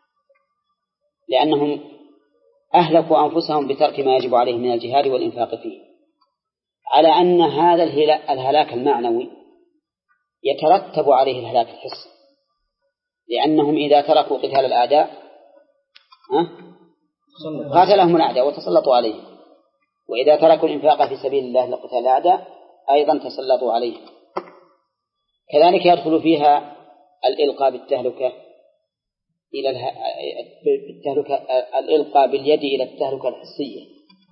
لأنهم أهلكوا أنفسهم بترك ما يجب عليهم من الجهاد والإنفاق فيه، على أن هذا الهلاك المعنوي يترتب عليه الهلاك الحسي، لأنهم إذا تركوا قتال الأعداء قاتلهم الأعداء وتسلطوا عليه، وإذا تركوا الإنفاق في سبيل الله لقتال الأعداء أيضا تسلطوا عليه. كذلك يدخل فيها الإلقاء بالتهلكة إلى التهلكة، الإلقاء باليد إلى التهلكة الحسية،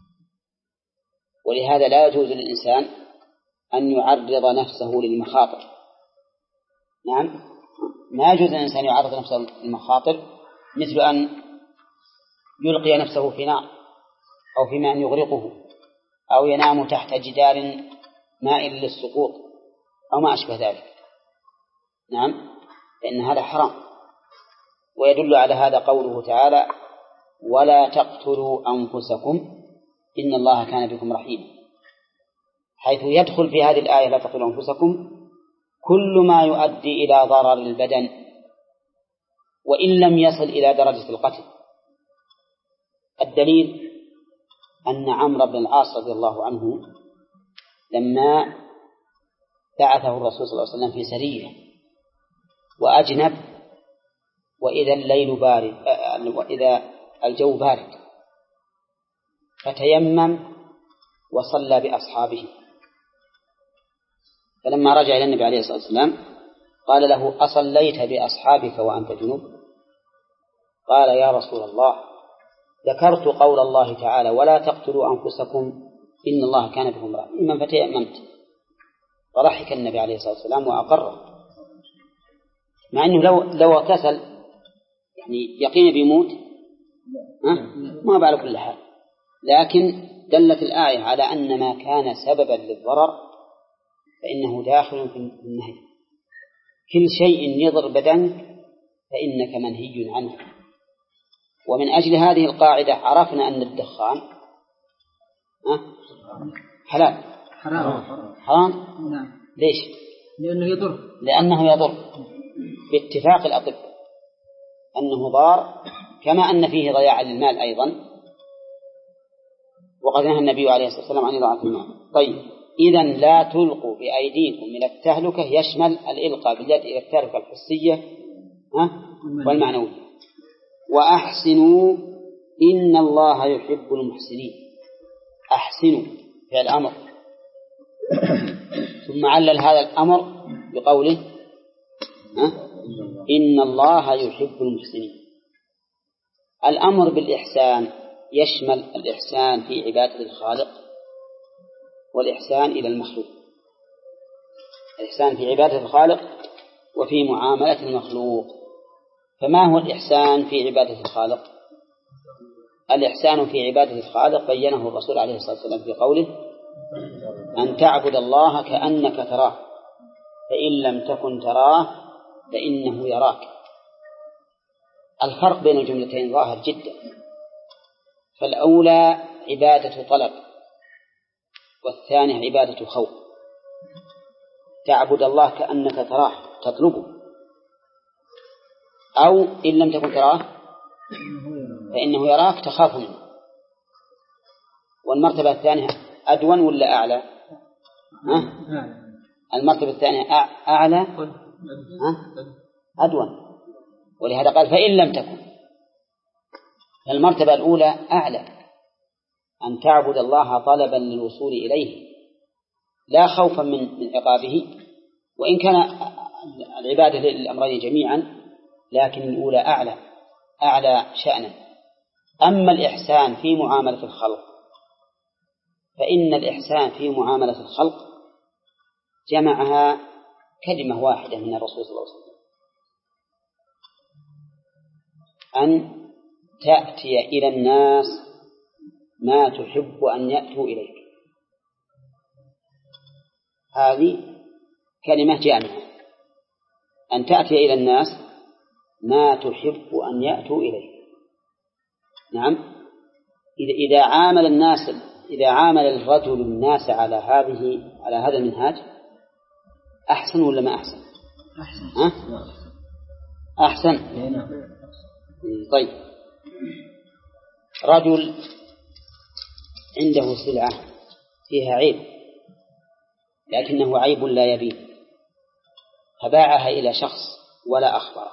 ولهذا لا يجوز للإنسان أن يعرض نفسه للمخاطر. نعم، ما يجوز للإنسان يعرض نفسه للمخاطر، مثل أن يلقي نفسه في نار أو في ماء يغرقه أو ينام تحت جدار مائل للسقوط أو ما أشبه ذلك. نعم، لأن هذا حرام. ويدل على هذا قوله تعالى ولا تقتلوا أنفسكم إن الله كان بكم رحيما، حيث يدخل في هذه الآية لا تقتلوا أنفسكم كل ما يؤدي إلى ضرر البدن وإن لم يصل إلى درجة القتل. الدليل أن عمرو بن العاص رضي الله عنه لما بعثه الرسول صلى الله عليه وسلم في سرية وأجنب وإذا الليل بارد وإذا الجو بارد، فتيمم وصلى بأصحابه. فلما رجع إلى النبي عليه الصلاة والسلام قال له: أصليت بأصحابك وأنت جنوب؟ قال: يا رسول الله، ذكرت قول الله تعالى: ولا تقتلوا أنفسكم إن الله كان بكم رحيما، فتيممت. فضحك النبي عليه الصلاة والسلام وأقره، مع أنه لو لو اغتسل يعني يقين بيموت ما بعد كل حال، لكن دلت الآية على أن ما كان سببا للضرر فإنه داخل في النهي. كل شيء يضر بدنك فإنك منهي عنه. ومن أجل هذه القاعدة عرفنا أن الدخان حلال. حرام. حرام. نعم. ليش؟ لأنه يضر. لأنه يضر باتفاق الأطباء أنه ضار، كما أن فيه ضياع للمال أيضا، وقد نهى النبي عليه الصلاة والسلام عن إضاعة المال. طيب، إذن لا تلقوا بأيديكم إلى التهلكة يشمل الإلقاء باليد إلى التهلكة الحسية والمعنوية. وأحسنوا إن الله يحب المحسنين. أحسنوا فعل أمر، ثم علل هذا الأمر بقوله: إن الله يحب المحسنين. الأمر بالإحسان يشمل الإحسان في عبادة الخالق والإحسان إلى المخلوق. الإحسان في عبادة الخالق وفي معاملة المخلوق. فما هو الإحسان في عبادة الخالق؟ الإحسان في عبادة الخالق بينه الرسول عليه الصلاة والسلام في قوله: أن تعبد الله كأنك تراه فإن لم تكن تراه فإنه يراك. الفرق بين الجملتين ظاهر جدا. فالأولى عبادة طلب، والثانية عبادة خوف. تعبد الله كأنك تراه تطلبه، أو إن لم تكن تراه فإنه يراك تخاف منه. والمرتبة الثانية أدون ولا أعلى؟ ها؟ المرتبة الثانية أعلى ها؟ أدون، ولهذا قال فإن لم تكن. المرتبة الأولى أعلى، أن تعبد الله طلبا للوصول إليه لا خوفا من من عقابه، وإن كان العبادة للأمرين جميعا، لكن الأولى أعلى أعلى شأنا. أما الإحسان في معاملة الخلق فإن الإحسان في معاملة الخلق جمعها كلمة واحدة من الرسول صلى الله عليه وسلم: أن تأتي إلى الناس ما تحب أن يأتوا إليك. هذه كلمة جامعة، أن تأتي إلى الناس ما تحب أن يأتوا إليك. نعم، إذا إذا عامل الناس إذا عامل الرجل الناس على هذه على هذا المنهاج أحسن ولا ما أحسن؟ أحسن. أه؟ أحسن. طيب، رجل عنده سلعة فيها عيب لكنه عيب لا يبين، فباعها إلى شخص ولا أخبره،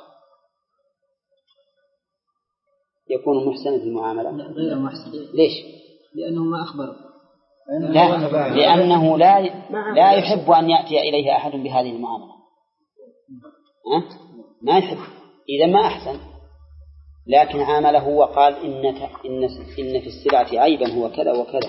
يكون محسنا في المعاملة؟ غير محسن. ليش؟ لأنه ما أخبره. لا، لأنه لا لا يحب أن يأتي إليه أحد بهذه المعاملة. أه؟ ما يحب، إذا ما أحسن. لكن عامله وقال إنك إن إن في السلعة عيبا هو كذا وكذا،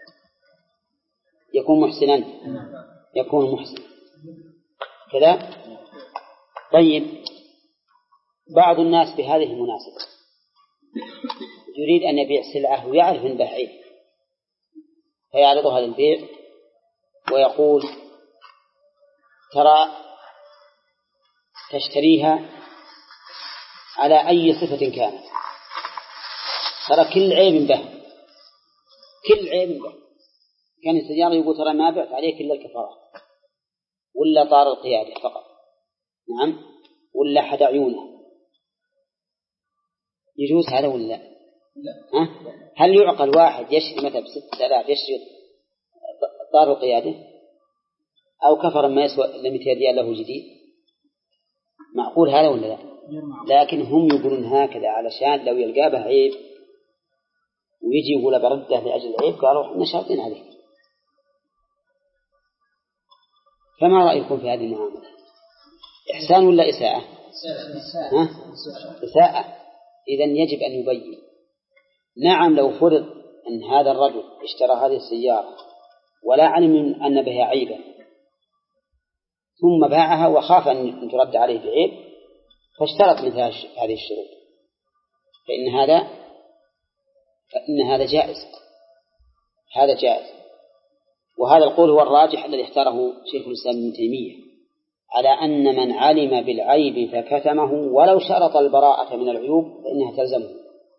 يكون محسنا، يكون محسن كذا. طيب، بعض الناس بهذه المناسبة يريد أن يبيع سلعة ويعرف أن به عيب، فيعرضها للبيع ويقول: ترى تشتريها على أي صفة كانت، ترى كل عيب به، كل عيب به. كان السيارة يقول: ترى ما بعت عليك إلا الكفارات، ولا طار القيادة فقط، نعم، ولا حد عيونه. يجوز هذا ولا لا؟ أه؟ هل يعقل واحد يشتري مثلا بستة آلاف يشتري طار القيادة أو كفر ما يسوى لم يتهدي له جديد؟ معقول هذا ولا لا؟ لكن هم يقولون هكذا علشان لو يلقى به عيب ويجي يقول برده لأجل العيب قالوا احنا شاطين عليه. فما رأيكم في هذه المعاملة؟ إحسان ولا إساءة؟ ها؟ إساءة. إذن يجب أن يبين. نعم لو فرض أن هذا الرجل اشترى هذه السيارة ولا علم أن بها عيبا ثم باعها وخاف أن ترد عليه بعيب فاشترط مثل هذه الشروط فإن هذا فإن هذا جائز. هذا جائز. وهذا القول هو الراجح الذي اختاره شيخ الإسلام ابن تيمية على أن من علم بالعيب فكتمه ولو شرط البراءة من العيوب فإنها تلزمه.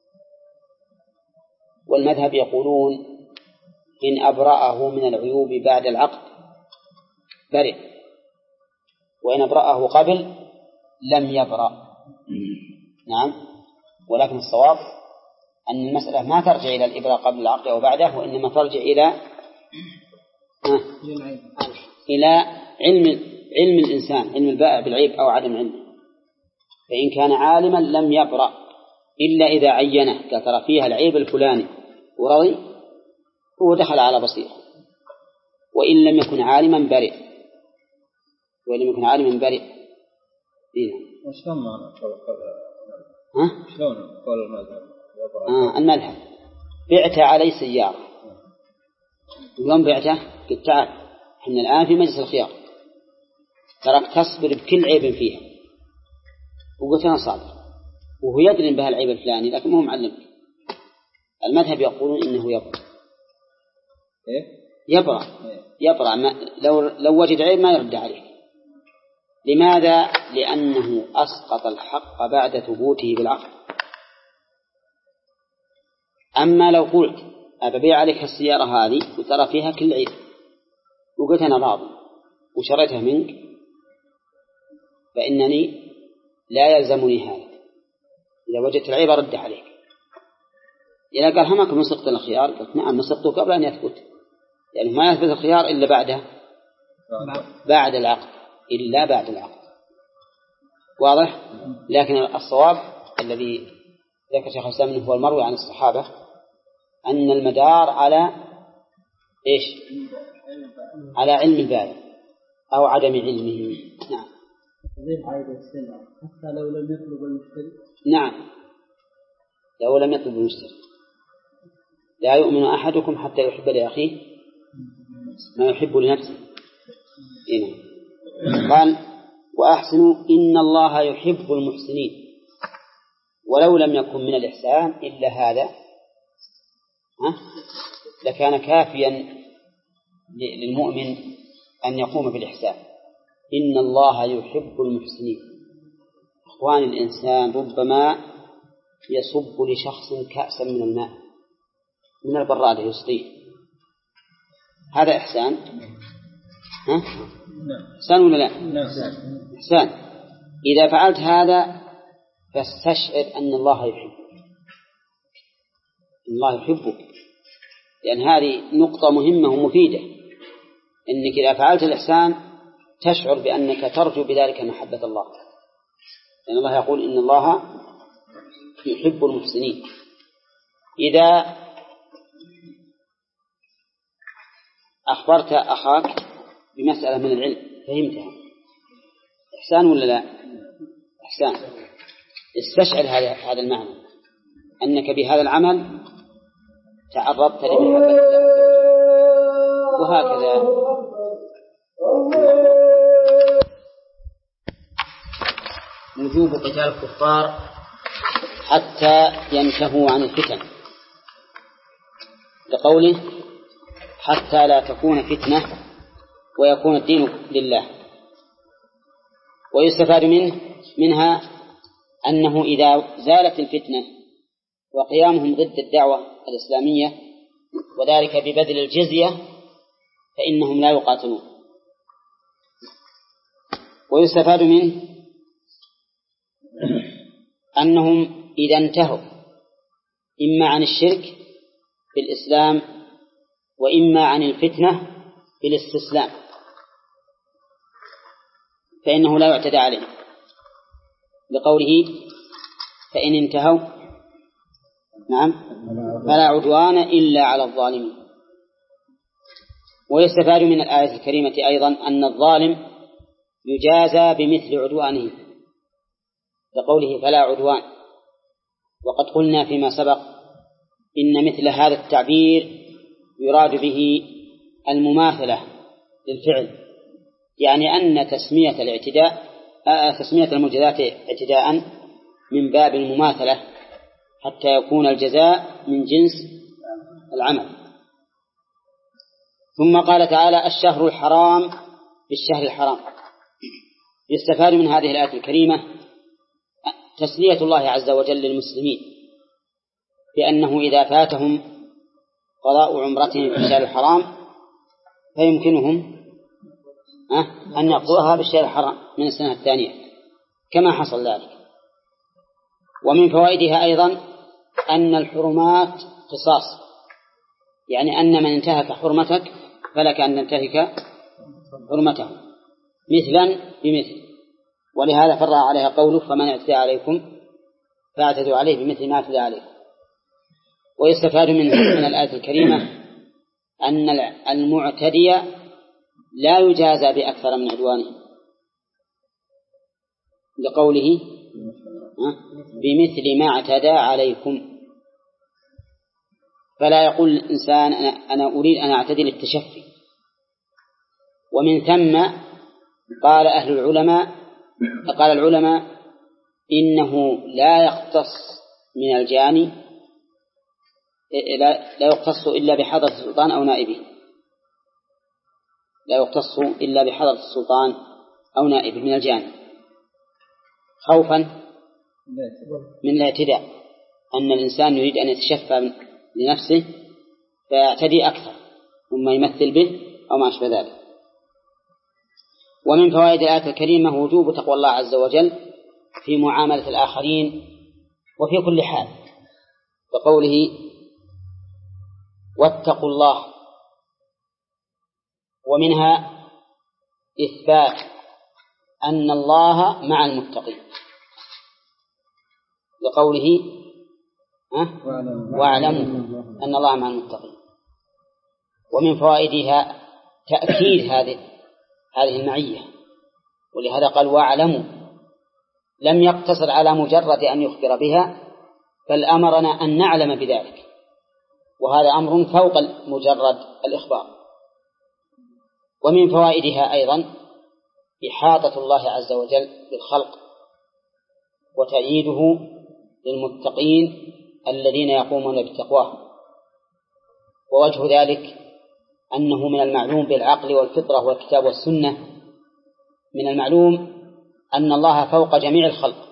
والمذهب يقولون إن أبرأه من العيوب بعد العقد برئ وإن أبرأه قبل لم يبرأ. نعم. ولكن الصواب أن المسألة ما ترجع إلى الإبراء قبل العقد أو بعده وإنما ترجع إلى إلى علم علم الإنسان علم البائع بالعيب أو عدم علمه. فإن كان عالما لم يبرأ إلا إذا عينه قال ترى فيها العيب الفلاني ورضي هو دخل على بصيره. وإن لم يكن عالما برئ وإن لم يكن عالما برئ. وشلون ما ها؟ شلون قول المذهب؟ آه المذهب بعت علي سيارة اليوم بعته قلت تعال احنا الآن في مجلس الخيار تراك تصبر بكل عيب فيها وقلت أنا صادق وهو يدري بها العيب الفلاني لكن ما هو معلم. المذهب يقولون إنه يبرأ. يبرأ يبرأ ما لو لو وجد عيب ما يرد عليه. لماذا؟ لأنه أسقط الحق بعد ثبوته بالعقد. أما لو قلت أبيع عليك السيارة هذه وترى فيها كل عيب وقلت أنا راضي وشريتها منك فإنني لا يلزمني هذا. إذا وجدت العيب أرد عليك. إذا قال همك من سقط الخيار قلت نعم من سقطه قبل أن يثبت يعني ما يثبت الخيار إلا بعده بعد العقد إلا بعد العقد. واضح؟ لكن الصواب الذي ذكر شيخ الإسلام هو المروي عن الصحابة أن المدار على إيش؟ على علم البائع أو عدم علمه. نعم. حتى لو لم يطلب المشتري. نعم لو لم يطلب المشتري. لا يؤمن أحدكم حتى يحب لأخيه ما يحب لنفسه. إيه. قال وأحسنوا إن الله يحب المحسنين. ولو لم يكن من الإحسان إلا هذا ها لكان كافيا للمؤمن أن يقوم بالإحسان. إن الله يحب المحسنين. إخوان الإنسان ربما يصب لشخص كأسا من الماء من البرادة يسقيه هذا إحسان. ها؟ إحسان ولا لا؟ إحسان. إذا فعلت هذا فاستشعر أن الله يحبك. الله يحبك لأن هذه نقطة مهمة ومفيدة إنك إذا فعلت الإحسان تشعر بأنك ترجو بذلك محبة الله لأن الله يقول إن الله يحب المحسنين. إذا أخبرت أخاك بمسألة من العلم فهمتها إحسان ولا لا؟ إحسان. استشعر هذا هذا المعنى أنك بهذا العمل تعرضت لمحبة الله وهكذا. وجوب قتال الكفار حتى ينتهوا عن الفتن لقوله حتى لا تكون فتنة ويكون الدين لله. ويستفاد منه منها أنه إذا زالت الفتنة وقيامهم ضد الدعوة الإسلامية وذلك ببذل الجزية فإنهم لا يقاتلون. ويستفاد منه أنهم إذا انتهوا إما عن الشرك بالإسلام وإما عن الفتنة بالاستسلام فإنه لا يعتدى عليه. لقوله فإن انتهوا نعم فلا عدوان إلا على الظالمين. ويستفاد من الآية الكريمة أيضا أن الظالم يجازى بمثل عدوانه لقوله فلا عدوان. وقد قلنا فيما سبق إن مثل هذا التعبير يراد به المماثلة للفعل، يعني أن تسمية الاعتداء تسمية المجازات اعتداء من باب المماثلة حتى يكون الجزاء من جنس العمل. ثم قال تعالى الشهر الحرام بالشهر الحرام. يستفاد من هذه الآية الكريمة تسلية الله عز وجل للمسلمين بأنه إذا فاتهم قضاء عمرتهم في الشهر الحرام فيمكنهم أن يقضوها بالشهر الحرام من السنة الثانية كما حصل ذلك. ومن فوائدها أيضا أن الحرمات قصاص، يعني أن من انتهك حرمتك فلك أن تنتهك حرمته مثلا بمثل. ولهذا فرع عليها قوله فمن اعتدى عليكم فاعتدوا عليه بمثل ما اعتدى عليكم. ويستفاد من من الآية الكريمة أن المعتدي لا يجازى بأكثر من عدوانه لقوله بمثل ما اعتدى عليكم. فلا يقول الإنسان أنا, أنا أريد أن أعتدي للتشفي. ومن ثم قال أهل العلماء قال العلماء إنه لا يختص من الجاني لا, لا يختص إلا بحضرة السلطان أو نائبه لا يختص إلا بحضرة السلطان أو نائبه من الجاني خوفا من الاعتداء، أن الإنسان يريد أن يتشفى لنفسه فيعتدي أكثر ثم يمثل به أو ما أشبه ذلك. ومن فوائد الآية الكريمة وجوب تقوى الله عز وجل في معاملة الآخرين وفي كل حال، وقوله واتقوا الله. ومنها إثبات أن الله مع المتقين لقوله واعلموا أن الله مع المتقين. ومن فوائدها تأكيد هذه هذه المعية، ولهذا قال واعلموا، لم يقتصر على مجرد أن يخبر بها بل أمرنا أن نعلم بذلك، وهذا أمر فوق مجرد الإخبار. ومن فوائدها أيضا إحاطة الله عز وجل بالخلق وتأييده للمتقين الذين يقومون بتقواه. ووجه ذلك أنه من المعلوم بالعقل والفطرة والكتاب والسنة، من المعلوم أن الله فوق جميع الخلق،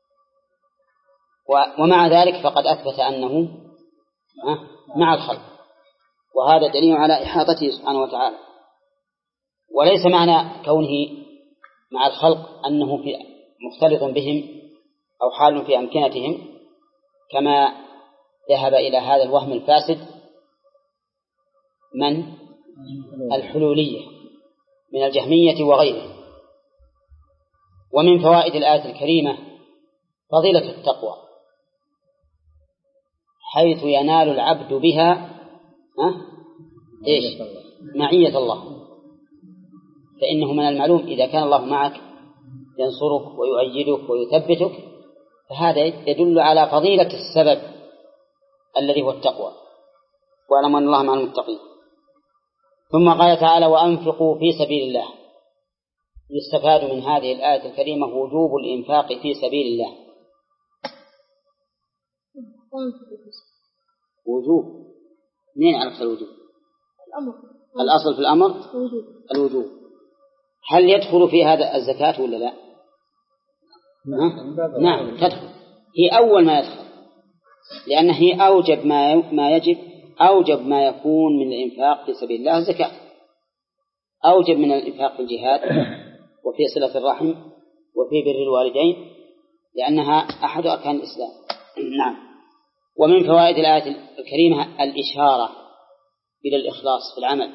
ومع ذلك فقد أثبت أنه مع الخلق، وهذا دليل على إحاطته سبحانه وتعالى. وليس معنى كونه مع الخلق أنه في مختلط بهم أو حال في أمكنتهم كما ذهب إلى هذا الوهم الفاسد من الحلولية من الجهمية وغيرهم. ومن فوائد الآية الكريمة فضيلة التقوى، حيث ينال العبد بها إيش؟ معية الله. فإنه من المعلوم إذا كان الله معك ينصرك ويؤيدك ويثبتك، فهذا يدل على فضيلة السبب الذي هو التقوى، واعلم أن الله مع المتقين. ثم قال تعالى وأنفقوا في سبيل الله. يستفاد من هذه الآية الكريمة وجوب الإنفاق في سبيل الله. وجوب منين عرفت الوجوب؟ الأمر. الأصل في الأمر الوجوب. الوجوب. هل يدخل في هذا الزكاة ولا لا؟ نعم تدخل، هي أول ما يدخل، لأن هي أوجب ما ما يجب أوجب ما يكون من الإنفاق في سبيل الله الزكاة، أوجب من الإنفاق في الجهاد وفي صلة الرحم وفي بر الوالدين، لأنها أحد أركان الإسلام. نعم. ومن فوائد الآية الكريمة الإشارة إلى الإخلاص في العمل.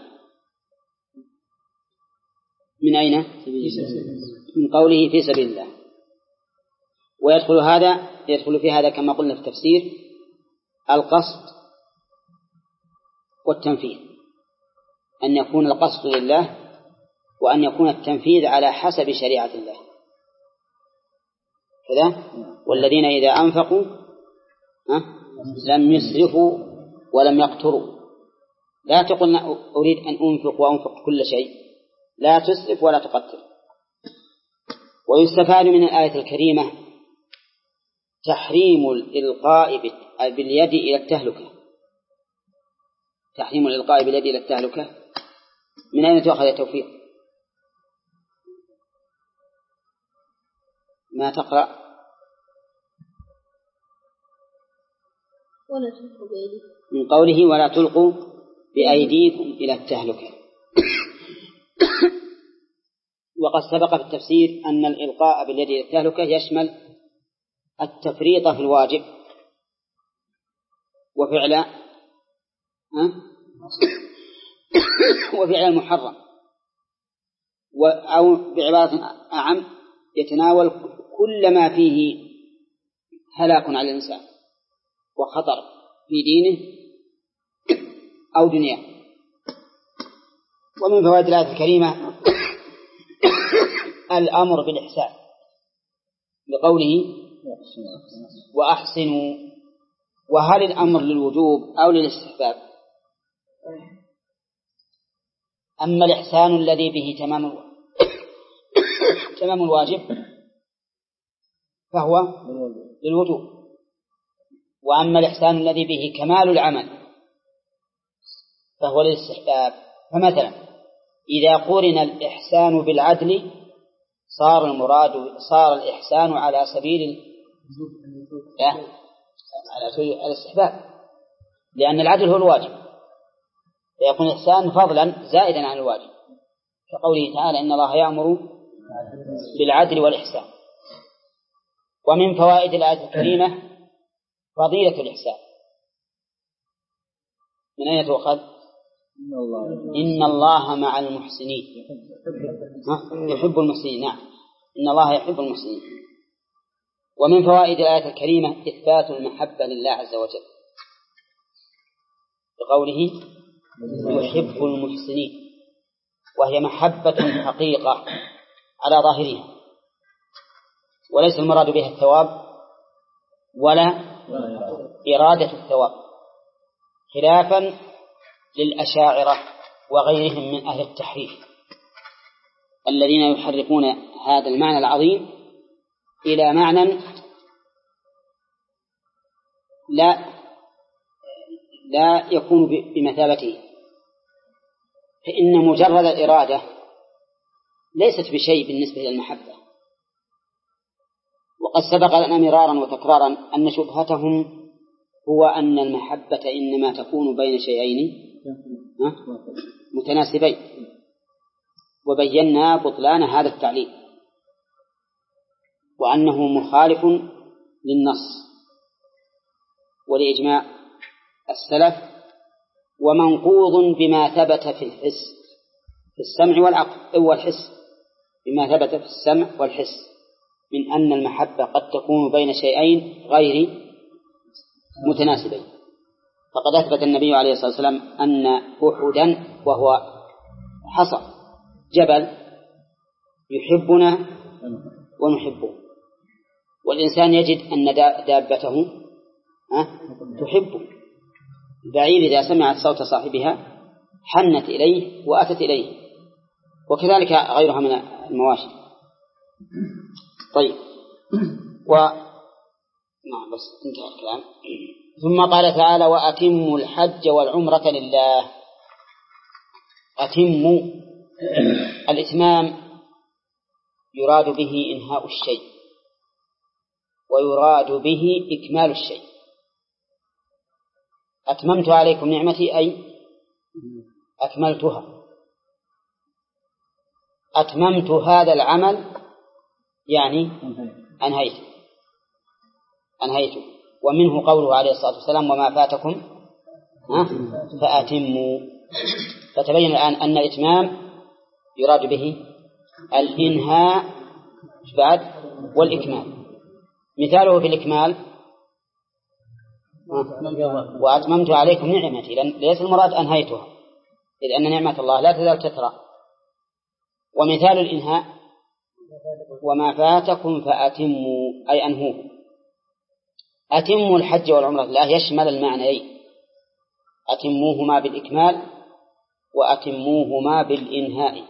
من أين؟ من قوله في سبيل الله. ويدخل هذا يدخل في هذا كما قلنا في التفسير القصد والتنفيذ، أن يكون القصد لله وأن يكون التنفيذ على حسب شريعة الله كذا. والذين إذا أنفقوا لم يسرفوا ولم يقتروا. لا تقل أريد أن أنفق وأنفق كل شيء، لا تسرف ولا تقتر. ويستفاد من الآية الكريمة تحريم الإلقاء باليد إلى التهلكة. تحريم الإلقاء باليد إلى التهلكة من أين تأخذ التوفيق؟ ما تقرأ؟ ولا تلقوا بأيديكم، من قوله ولا تلقوا بأيديكم إلى التهلكة. وقد سبق في التفسير أن الإلقاء باليد إلى التهلكة يشمل التفريط في الواجب وفعل وفعل المحرم، أو بعبارة أعم يتناول كل ما فيه هلاك على الإنسان وخطر في دينه أو دنياه. ومن فوائد الآية الكريمة الأمر بالإحسان بقوله وأحسنوا. وهل الأمر للوجوب أو للاستحباب؟ أما الإحسان الذي به تمام تمام الواجب فهو للوجوب، وأما الإحسان الذي به كمال العمل فهو للاستحباب. فمثلا إذا قرن الإحسان بالعدل صار المراد صار الإحسان على سبيل على سبيل الاستحباب، لأن العدل هو الواجب، فيكون الإحسان فضلا زائدا عن الواجب، كقوله تعالى إن الله يأمر بالعدل والإحسان. ومن فوائد الآية الكريمة فضيلة الإحسان. من أين تؤخذ؟ إن الله مع المحسنين، يحب المحسنين. نعم، إن الله يحب المحسنين. ومن فوائد الآية الكريمة إثبات المحبة لله عز وجل بقوله يحب المحسنين، وهي محبة حقيقة على ظاهرها، وليس المراد بها الثواب ولا إرادة الثواب، خلافا للأشاعرة وغيرهم من أهل التحريف الذين يحرفون هذا المعنى العظيم إلى معنى لا لا يكون بمثابته. فإن مجرد الإرادة ليست بشيء بالنسبة للمحبة. وقد سبق لنا مرارا وتكرارا أن شبهتهم هو أن المحبة إنما تكون بين شيئين متناسبين، وبينا بطلان هذا التعليل وأنه مخالف للنص ولإجماع السلف، ومنقوض بما ثبت في الحس في السمع والعقل والحس بما ثبت في السمع والحس من أن المحبة قد تكون بين شيئين غير متناسبين. فقد أثبت النبي عليه الصلاة والسلام أن أحدا وهو حصى جبل يحبنا ونحبه، والإنسان يجد أن دابته تحبه. البعير إذا سمعت صوت صاحبها حنت إليه وأتت إليه، وكذلك غيرها من المواشي. طيب، و نعم بس انتهى الكلام. ثم قال تعالى وأتموا الحج والعمرة لله. أتموا، الإتمام يراد به إنهاء الشيء ويراد به إكمال الشيء. أتممت عليكم نعمتي أي أكملتها، أتممت هذا العمل يعني أنهيت أنهيت ومنه قوله عليه الصلاة والسلام وما فاتكم فأتموا. فتبين الآن أن الإتمام يراد به الإنهاء بعد والإكمال. مثاله في الإكمال وأتممت عليكم نعمتي، ليس المراد أنهيتها، إذ أن نعمة الله لا تزال تترى. ومثال الإنهاء وما فاتكم فأتموا، أي أنهوه. أتموا الحج والعمرة لا يشمل المعنيين، أتموهما بالإكمال وأتموهما بالإنهاء.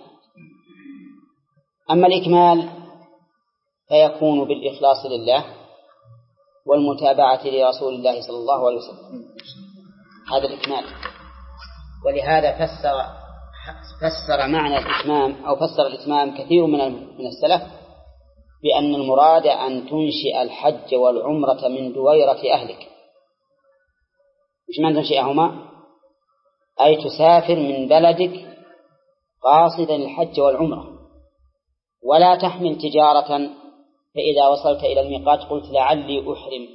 أما الإكمال فيكون بالإخلاص لله والمتابعة لرسول الله صلى الله عليه وسلم، هذا الإكمال. ولهذا فسر فسر معنى الإتمام أو فسر الإتمام كثير من من السلف بأن المراد أن تنشئ الحج والعمرة من دويرة أهلك. إيش معنى تنشئهما؟ أي تسافر من بلدك قاصدا الحج والعمرة، ولا تحمل تجارة فإذا وصلت إلى الميقات قلت لعلي أحرم.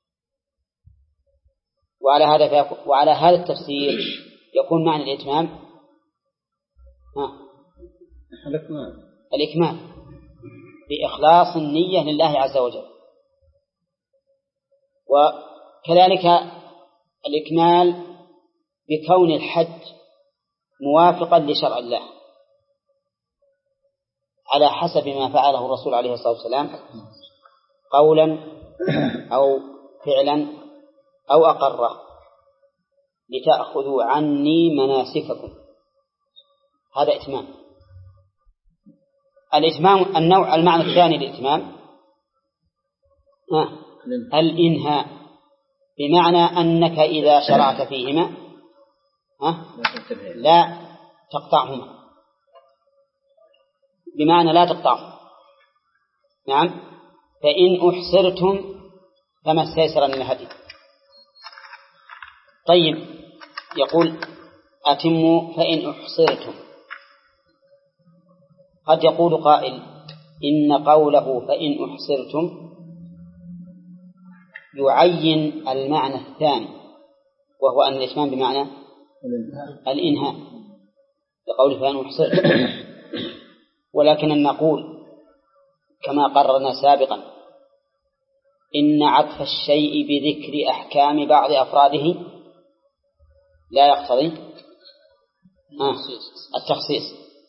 وعلى هذا وعلى هذا التفسير يكون معنى الإتمام ها الإكمال الإكمال بإخلاص النية لله عز وجل. وكذلك الإكمال بكون الحج موافقا لشرع الله على حسب ما فعله الرسول عليه الصلاة والسلام قولا أو فعلا أو أقره، لتأخذوا عني مناسككم، هذا إتمام. الإتمام النوع المعنى الثاني للإتمام الإنهاء، بمعنى أنك إذا شرعت فيهما لا تقطعهما، بمعنى لا تقطعهما. نعم. فإن أحصرتم فما استيسر من الهدي. طيب، يقول أتموا فإن أحصرتم. قد يقول قائل إن قوله فإن أحصرتم يعين المعنى الثاني، وهو أن الإتمام بمعنى الإنهاء لقوله فإن أحصرتم. ولكن نقول كما قررنا سابقا إن عطف الشيء بذكر أحكام بعض أفراده لا يقتضي آه التخصيص.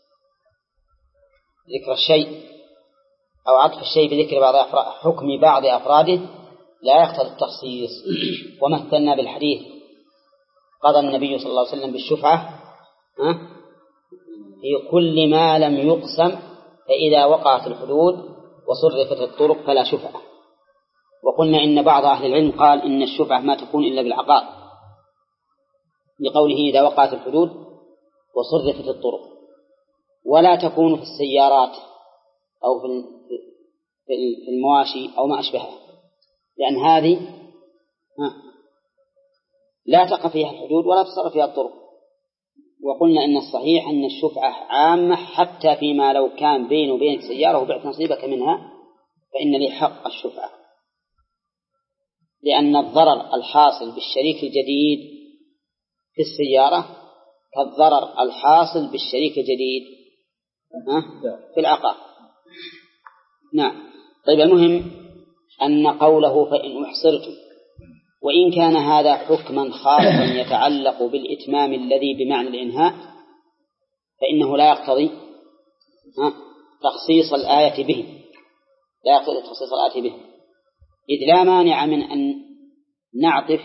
ذكر الشيء أو عطف الشيء بذكر بعض حكم بعض أفراده لا يقتضي التخصيص. ومثلنا بالحديث قضى النبي صلى الله عليه وسلم بالشفعة في كل ما لم يقسم، فإذا وقعت الحدود وصرفت الطرق فلا شفعة. وقلنا إن بعض أهل العلم قال إن الشفعة ما تكون إلا بالعقار، لقوله إذا وقعت الحدود وصرفت الطرق، ولا تكون في السيارات أو في المواشي أو ما أشبهها، لأن هذه لا تقع فيها الحدود ولا تصرف فيها الطرق. وقلنا إن الصحيح أن الشفعة عامة حتى فيما لو كان بين وبينك سيارة وبعت نصيبك منها فإن لي حق الشفعة، لأن الضرر الحاصل بالشريك الجديد في السيارة كالضرر الحاصل بالشريك الجديد في العقار. نعم. طيب، المهم أن قوله فإن أحصرتم، وإن كان هذا حكما خاصا يتعلق بالإتمام الذي بمعنى الإنهاء، فإنه لا يقتضي تخصيص الآية به، لا يقتضي تخصيص الآية به، إذ لا مانع من أن نعطف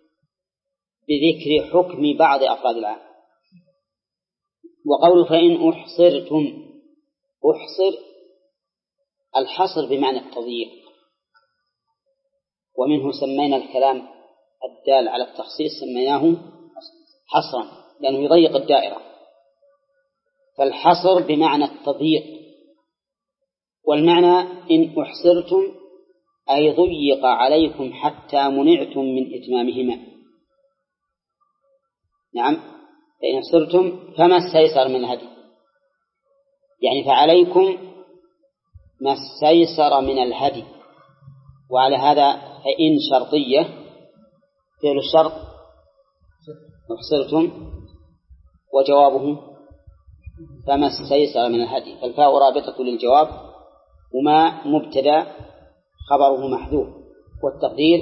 بذكر حكم بعض أفراد العام. وقول فإن أحصرتم، أحصر الحصر بمعنى التضييق، ومنه سمينا الكلام الدال على التخصيص سميناه حصرا لأنه يضيق الدائرة. فالحصر بمعنى التضييق، والمعنى إن أحصرتم أي ضيق عليكم حتى منعتم من إتمامهما. نعم. فإن أحصرتم فما استيسر من الهدي، يعني فعليكم ما استيسر من الهدي. وعلى هذا فإن شرطية فعل الشرط أحصرتم، وجوابه فما استيسر من الهدي، فالفاء رابطة للجواب، وما مبتدأ خبره محذوف، والتقدير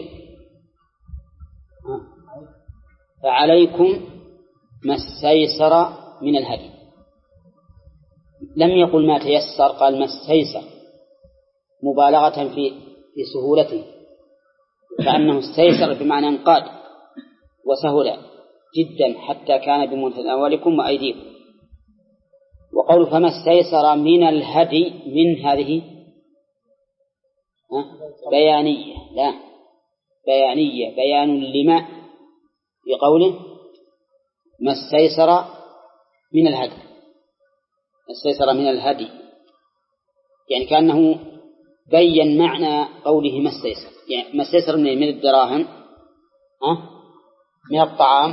فعليكم ما استيسر من الهدي. لم يقل ما تيسر، قال ما استيسر مبالغة في في سهولته، فأنه استيسر بمعنى انقاد وسهل جدا حتى كان بمتناولكم وأيديكم. وقول فما استيسر من الهدي، من هذه بيانية، لا بيانية، بيان لما بقوله ما استيسر من الهدي، استيسر من الهدي، يعني كأنه بين معنى قوله ما استيسر، يعني ما استيسر من من الدراهم، ها من الطعام،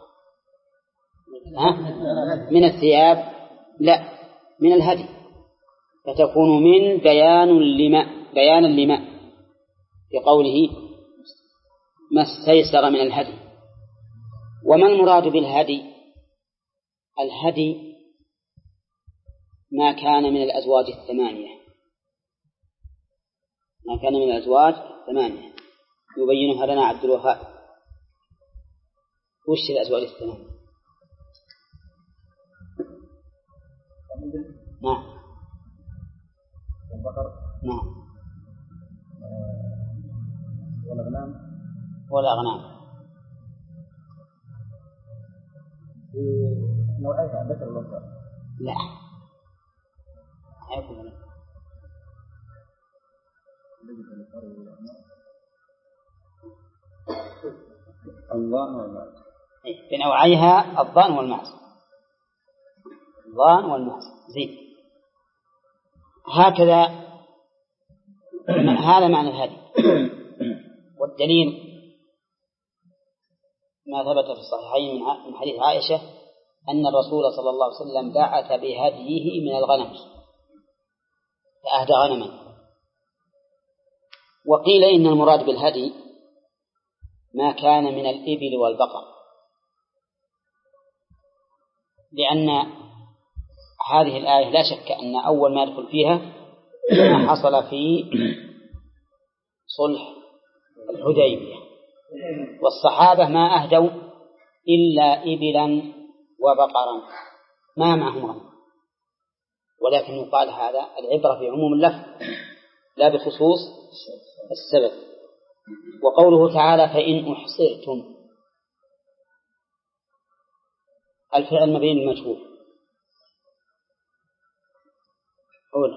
ها من الثياب، لا من الهدي، فتكون من بيان لما بيانا لما بقوله ما استيسر من الهدي. وما المراد بالهدي؟ الهدي ما كان من الأزواج الثمانية، ما كان من الأزواج الثمانية يبينها لنا عبد الوهاب. وش الأزواج الثمانية؟ نعم البقر، نعم والأغنام، والأغنام في نوعيها ذكر والأنثى. لا يكون الضان والمعز، بنوعيها الضان والمعز، الضان والمعز زين. هكذا هذا معنى الهدي. والدليل ما ثبت في الصحيحين من حديث عائشة أن الرسول صلى الله عليه وسلم بعث بهديه من الغنم فأهدى غنما. وقيل إن المراد بالهدي ما كان من الإبل والبقر، لأن هذه الآية لا شك أن أول ما يدخل فيها ما حصل في صلح الحديبية، والصحابة ما أهدوا إلا إبلا وبقرا ما معهم غنم، ولكن يقال هذا العبرة في عموم اللفظ لا بخصوص السبب. وقوله تعالى فإن أحصرتم، الفعل مبين المجهول أولا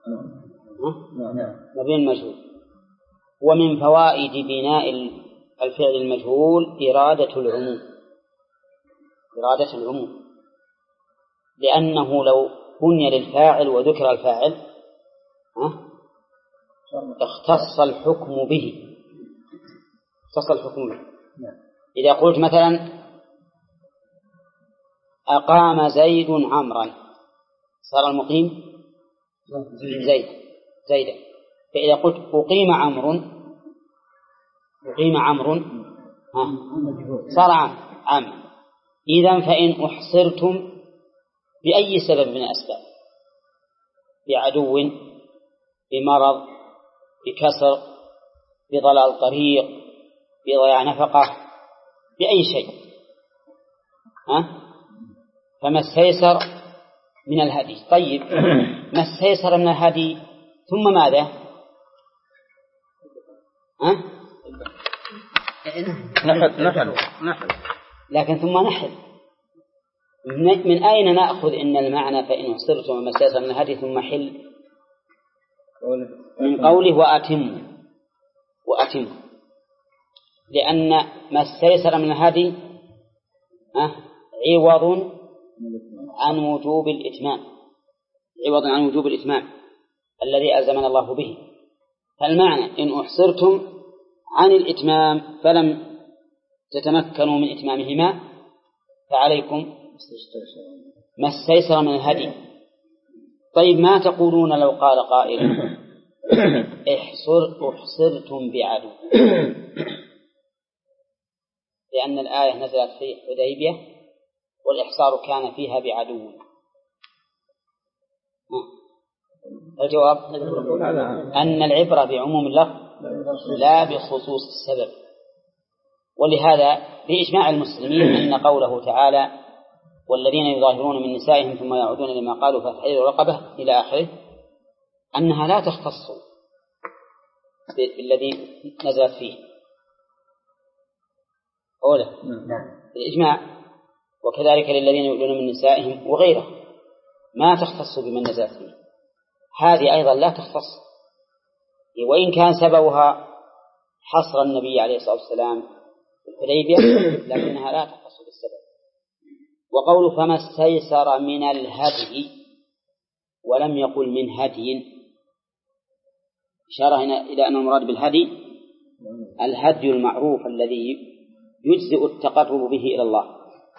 مبين المجهول. ومن فوائد بناء الفعل المجهول إرادة العموم، إرادة العموم، لأنه لو بني للفاعل وذكر الفاعل اختص الحكم به، اختص الحكم به. إذا قلت مثلا أقام زيد عمرا صار المقيم زيد زيدا. فإذا قلت أقيم عمرو أقيم عمرو صار عام عام. إذن فإن أحصرتم بأي سبب من الأسباب، بعدو، بمرض، بكسر، بضلال طريق، بضياع نفقة، بأي شيء، ها؟ فما استيسر من الهدي. طيب ما استيسر من الهدي ثم ماذا؟ ها؟ نحل نحل نحل لكن ثم نحل. من أين نأخذ إن المعنى فإن أحصرتم وما استيسر من الهدي ثم حل؟ من قوله وأتم وأتم، لأن ما استيسر من الهدي عوض عن وجوب الإتمام، عوض عن وجوب الإتمام الذي ألزمنا الله به. فالمعنى إن أحصرتم عن الإتمام فلم تتمكنوا من إتمامهما فعليكم ما استيسر من الهدي. طيب ما تقولون لو قال قائل احصر احصرتم بعدو، لأن الآية نزلت في حديبية والإحصار كان فيها بعدو. الجواب أن العبرة بعموم اللفظ لا بخصوص السبب. ولهذا بإجماع المسلمين أن قوله تعالى والذين يظاهرون من نسائهم ثم يعودون لما قالوا فتحرير رقبة إلى آخره أنها لا تختص بالذي نزلت فيه أولا الإجماع. وكذلك للذين يؤلون من نسائهم وغيره ما تختص بمن نزلت فيه، هذه أيضا لا تختص، وإن كان سببها حصر النبي عليه الصلاة والسلام في الحديبية لكنها لا تختص بالسبب. وقوله فما استيسر من الهدي ولم يقل من هدي إشارة إلى أن المراد بالهدي الهدي المعروف الذي يجزئ التقرب به إلى الله.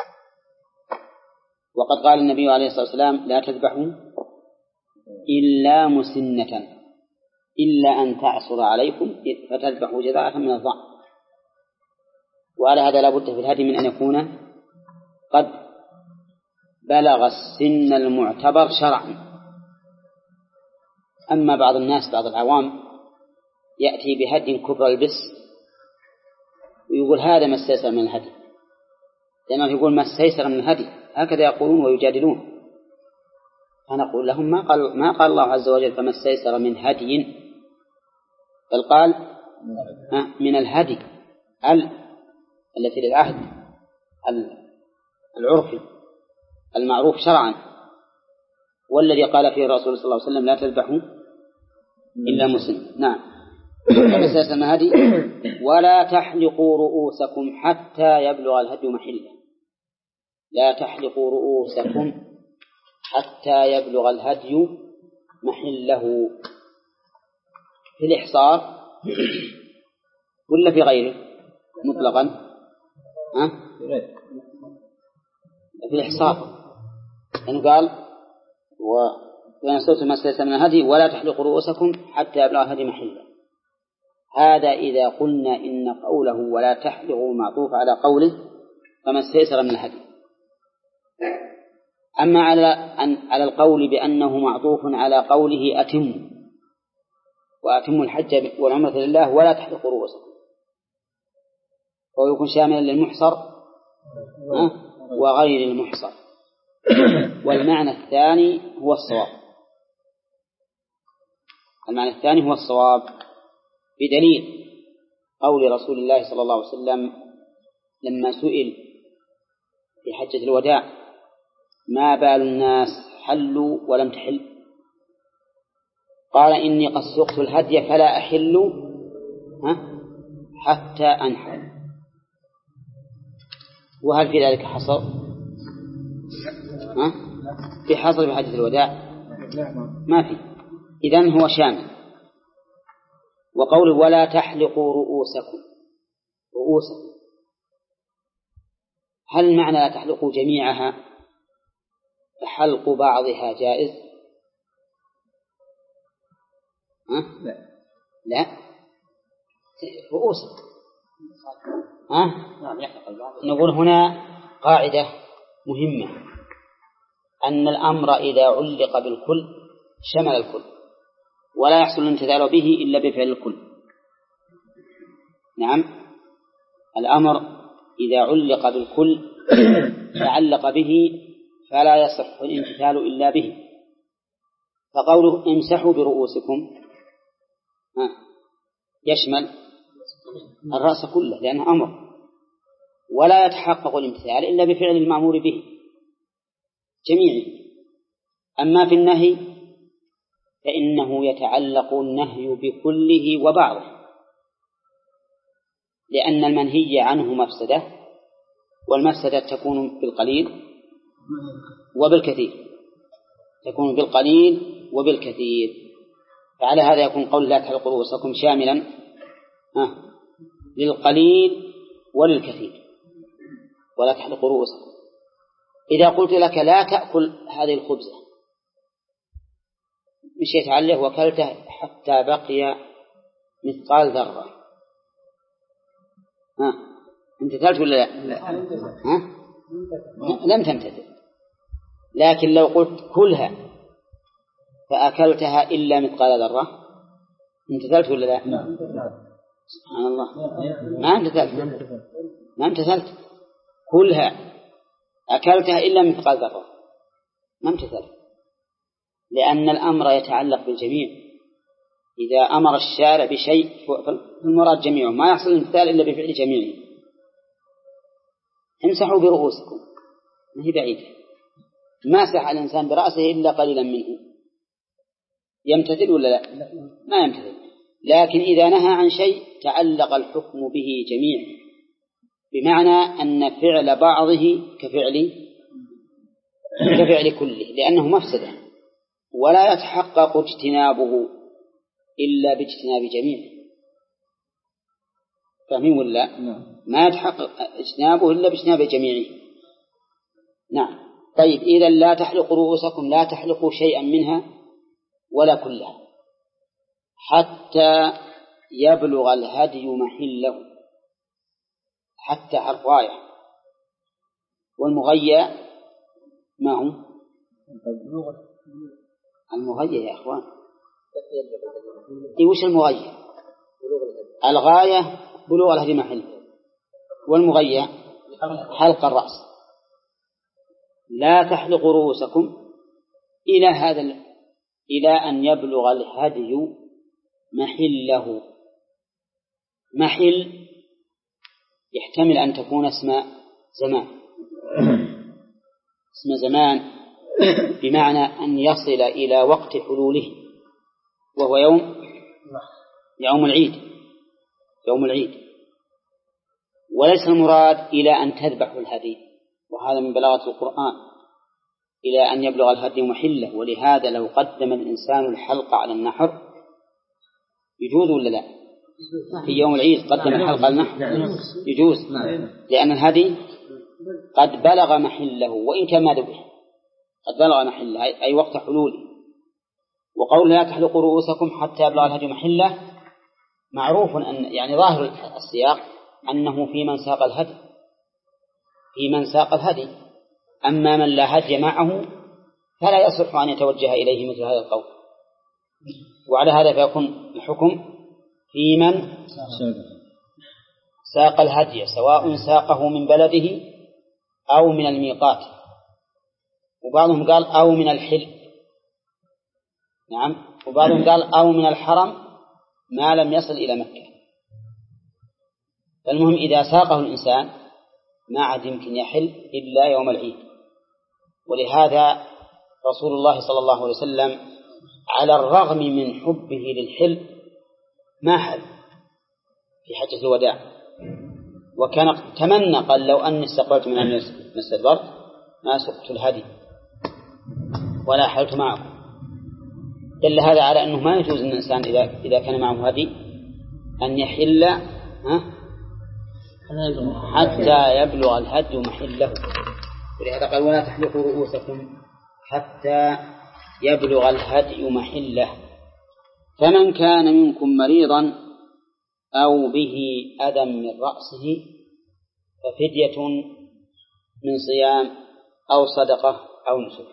وقد قال النبي عليه الصلاة والسلام لا تذبحوا إلا مسنة إلا أن تعصر عليكم فتذبحوا جذعة من الضأن. وعلى هذا لا بد في الهدي من أن يكون قد بلغ السن المعتبر شرعا. أما بعض الناس بعض العوام يأتي بهدي كبر البس ويقول هذا ما استيسر من الهدي، لأنه يقول ما استيسر من الهدي، هكذا يقولون ويجادلون. فنقول لهم ما قال, ما قال الله عز وجل فما استيسر من هدي، بل قال من الهدي ال التي للعهد العرفي المعروف شرعا، والذي قال فيه الرسول صلى الله عليه وسلم لا تذبحوا إلا مسلم. نعم. فما استيسر من الهدي ولا تحلقوا رؤوسكم حتى يبلغ الهدي محله. لا تحلقوا رؤوسكم حتى يبلغ الهدي محله في الإحصار ولا في غيره مطلقا؟ ها؟ في الإحصار لأنه قال وإن استوتم ما استيسر من الهدي ولا تحلقوا رؤوسكم حتى يبلغ الهدي محله. هذا إذا قلنا إن قوله ولا تحلقوا معطوف على قوله فما استيسر من الهدي. أما على على القول بأنه معطوف على قوله أتم وأتم الحج والعمرة لله ولا تحلقوا رؤوسكم، ويكون شاملا للمحصر وغير المحصر. والمعنى الثاني هو الصواب. المعنى الثاني هو الصواب بدليل قول رسول الله صلى الله عليه وسلم لما سئل في حجة الوداع ما بال الناس حلوا ولم تحل، قال إني قد سقت الهدي فلا أحل حتى أنحر. وهل في ذلك حصر؟ ها؟ في حصر في حجة الوداع؟ ما في. إذن هو شامل. وقوله ولا تحلقوا رؤوسكم رؤوسكم هل معنى لا تحلقوا جميعها حلق بعضها جائز؟ ها؟ لا لا رؤوسكم ها؟ نقول هنا قاعدة مهمة أن الأمر إذا علق بالكل شمل الكل ولا يحصل الامتثال به إلا بفعل الكل. نعم الأمر إذا علق بالكل تعلق به فلا يصح الامتثال إلا به. فقوله امسحوا برؤوسكم يشمل الرأس كله لأنه أمر، ولا يتحقق الامتثال إلا بفعل المأمور به جميعا. أما في النهي فإنه يتعلق النهي بكله وبعضه، لأن المنهي عنه مفسدة، والمفسدة تكون بالقليل وبالكثير تكون بالقليل وبالكثير. فعلى هذا يكون قول لا تحلقوا رؤوسكم شاملا آه للقليل وللكثير. ولا تحلقوا رؤوسكم إذا قلت لك لا تأكل هذه الخبزة مشيت عليه وكلته حتى بقي مثقال ذرة، ها امتثلت ولا لا؟ لا. ها؟ لم تمتثل. لكن لو قلت كلها فأكلتها إلا مثقال ذرة امتثلت ولا لا؟ سبحان الله، ما امتثلت ما امتثلت كلها، أكلتها إلا مثقال ذرة، ما امتثلت، لأن الأمر يتعلق بالجميع. إذا أمر الشارع بشيء فالمراد جميعه، ما يحصل الامتثال إلا بفعل جميعه. امسحوا برؤوسكم، ما هي بعيدة، ما مسح الإنسان برأسه إلا قليلا منه، يمتثل ولا لا؟ ما يمتثل. لكن إذا نهى عن شيء تعلق الحكم به جميعا، بمعنى أن فعل بعضه كفعل كفعل كله، لأنه مفسدة، ولا يتحقق اجتنابه إلا باجتناب جميعه. فاهمين ولا؟ ما يتحقق اجتنابه إلا باجتناب جميعه. نعم. طيب، إذا لا تحلقوا رؤوسكم، لا تحلقوا شيئا منها ولا كلها حتى يبلغ الهدي محله، حتى الغاية. والمغيّة ما هو؟ المغيّة يا أخوان، إيه وش المغيّة؟ الغاية بلوغ الهدي محله، والمغيّة حلق الرأس. لا تحلقوا رؤوسكم إلى هذا ال... إلى أن يبلغ الهدي محله. محل يحتمل أن تكون اسم زمان، اسم زمان بمعنى أن يصل إلى وقت حلوله، وهو يوم يوم العيد يوم العيد وليس المراد إلى أن تذبحوا الهدي، وهذا من بلاغة القرآن، إلى أن يبلغ الهدي محله. ولهذا لو قدم الإنسان الحلق على النحر يجوز ولا لا؟ في يوم العيد قدم الحلق على النحر يجوز، لأن الهدي قد بلغ محله وإن كان ما ذبح، قد بلغ محله أي وقت حلوله. وقول لا تحلقوا رؤوسكم حتى يبلغ الهدي محله معروف أن يعني ظاهر السياق أنه في من ساق الهدي في من ساق الهدي أما من لا هدي معه فلا يصح أن يتوجه إليه مثل هذا القول. وعلى هذا فيكون الحكم في من ساق الهدي، سواء ساقه من بلده أو من الميقات، وبعضهم قال أو من الحل، نعم، وبعضهم قال أو من الحرم ما لم يصل إلى مكة. فالمهم إذا ساقه الإنسان ما عاد يمكن يحل إلا يوم العيد. ولهذا رسول الله صلى الله عليه وسلم على الرغم من حبه للحل ما حل في حجة الوداع، وكان تمنى قال لو أني استقبلت من أن استدبرت ما سقت الهدي ولا حلت معكم. دل هذا على أنه ما يجوز أن الإنسان إذا إذا كان معه هدي أن يحل حتى يبلغ الهدي محله. ولهذا قال ولا تحلقوا رؤوسكم حتى يبلغ الهدي محله. فمن كان منكم مريضا أو به أذى من رأسه ففدية من صيام أو صدقة أو نسك.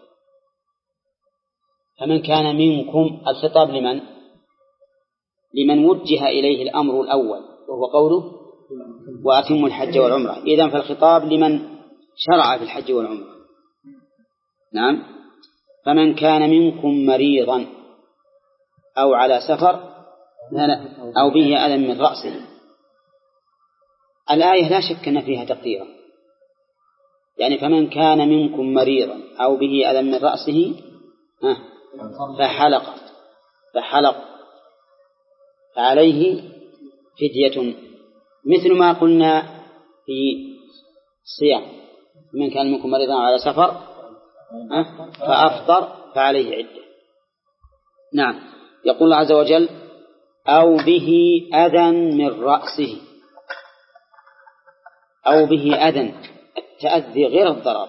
فمن كان منكم الخطاب لمن؟ لمن وجه إليه الأمر الأول وهو قوله وأتموا الحج والعمرة. إذن فالخطاب لمن شرع في الحج والعمرة. نعم. فمن كان منكم مريضا أو على سفر أو به أذى من رأسه. الآية لا شك أن فيها تقديرا، يعني فمن كان منكم مريضا أو به أذى من رأسه فحلق فحلق فعليه فدية مثل ما قلنا في الصيام. من كان منكم مريضا على سفر فأفطر فعليه عدة. نعم. يقول الله عز وجل أو به أذى من رأسه. أو به أذى، التأذي غير الضرر.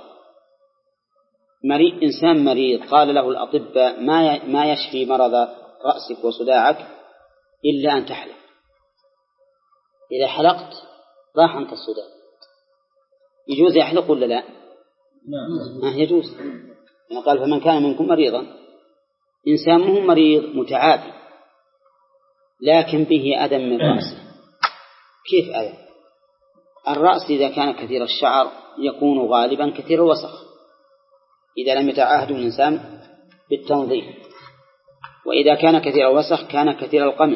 مريض إنسان مريض قال له الأطباء ما ما يشفي مرض رأسك وصداعك إلا أن تحلق. إذا حلقت راح عنك الصداع. يجوز يحلق ولا لا؟ نعم يجوز. قال فمن كان منكم مريضا، إنسان مهم مريض متعافي لكن به أذى من رأسه. كيف أذى؟ الرأس إذا كان كثير الشعر يكون غالبا كثير الوسخ إذا لم يتعاهد الإنسان بالتنظيف، وإذا كان كثير الوسخ كان كثير القمل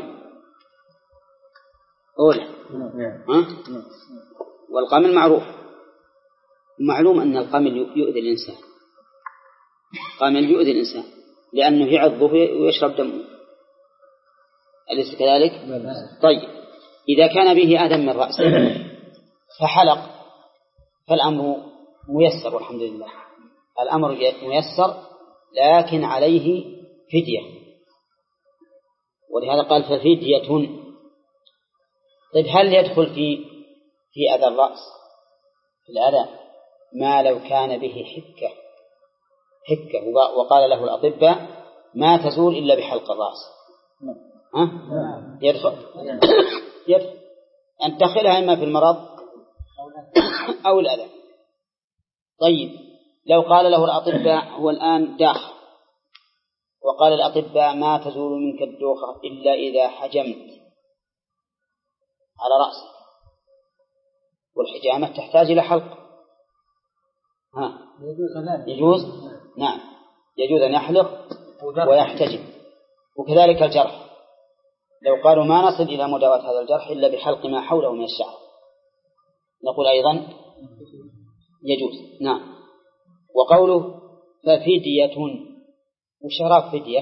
أولى. ها؟ والقمل معروف، معلوم أن القمل يؤذي الإنسان، قمل يؤذي الإنسان لأنه يعضه ويشرب دمه، أليس كذلك؟ طيب إذا كان به أذى من رأسه فحلق فالأمر ميسر والحمد لله، الأمر ميسر، لكن عليه فدية، ولهذا قال ففدية. طيب هل يدخل في في أذى الرأس في الأذى ما لو كان به حكة حكة وقال له الأطباء ما تزول إلا بحلق الرأس؟ ها؟ يدخل يدخل أن تدخلها إما في المرض أو الأذى. طيب لو قال له الأطباء هو الآن داخل وقال الأطباء ما تزول منك الدوخة إلا إذا حجمت على رأسك، والحجامة تحتاج إلى حلق، ها يجوز؟ نعم يجوز أن يحلق ويحتجم. وكذلك الجرح، لو قالوا ما نصل إلى مداواة هذا الجرح إلا بحلق ما حوله من الشعر نقول أيضا يجوز. نعم. وقوله ففدية، وشراب فدية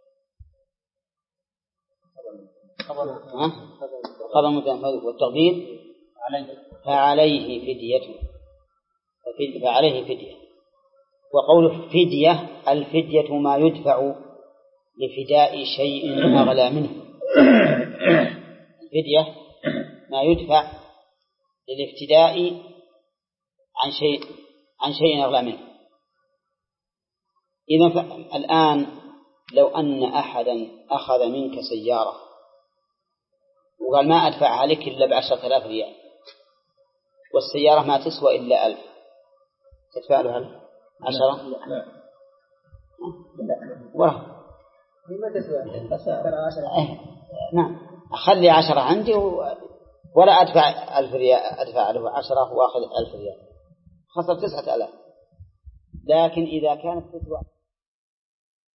خبر مبتدأ والتقدير فعليه فدية، فعليه فدية. وقوله فدية الفدية ما يدفع لفداء شيء أغلى منه، الفدية ما يدفع للافتداء عن شيء عن شيء أغلى منه. إذا الآن لو أن أحدا أخذ منك سيارة وقال ما أدفعها لك إلا بعشرة آلاف ريال، والسيارة ما تسوى إلا ألف، تدفع له ألف عشرة؟ لا ورا ما تسوى بس نعم أخلي عشرة عندي ولا أدفع ألف ريال، أدفع له عشرة وأخذ ألف ريال، خسر تسعة آلاف. لكن إذا كانت تسوى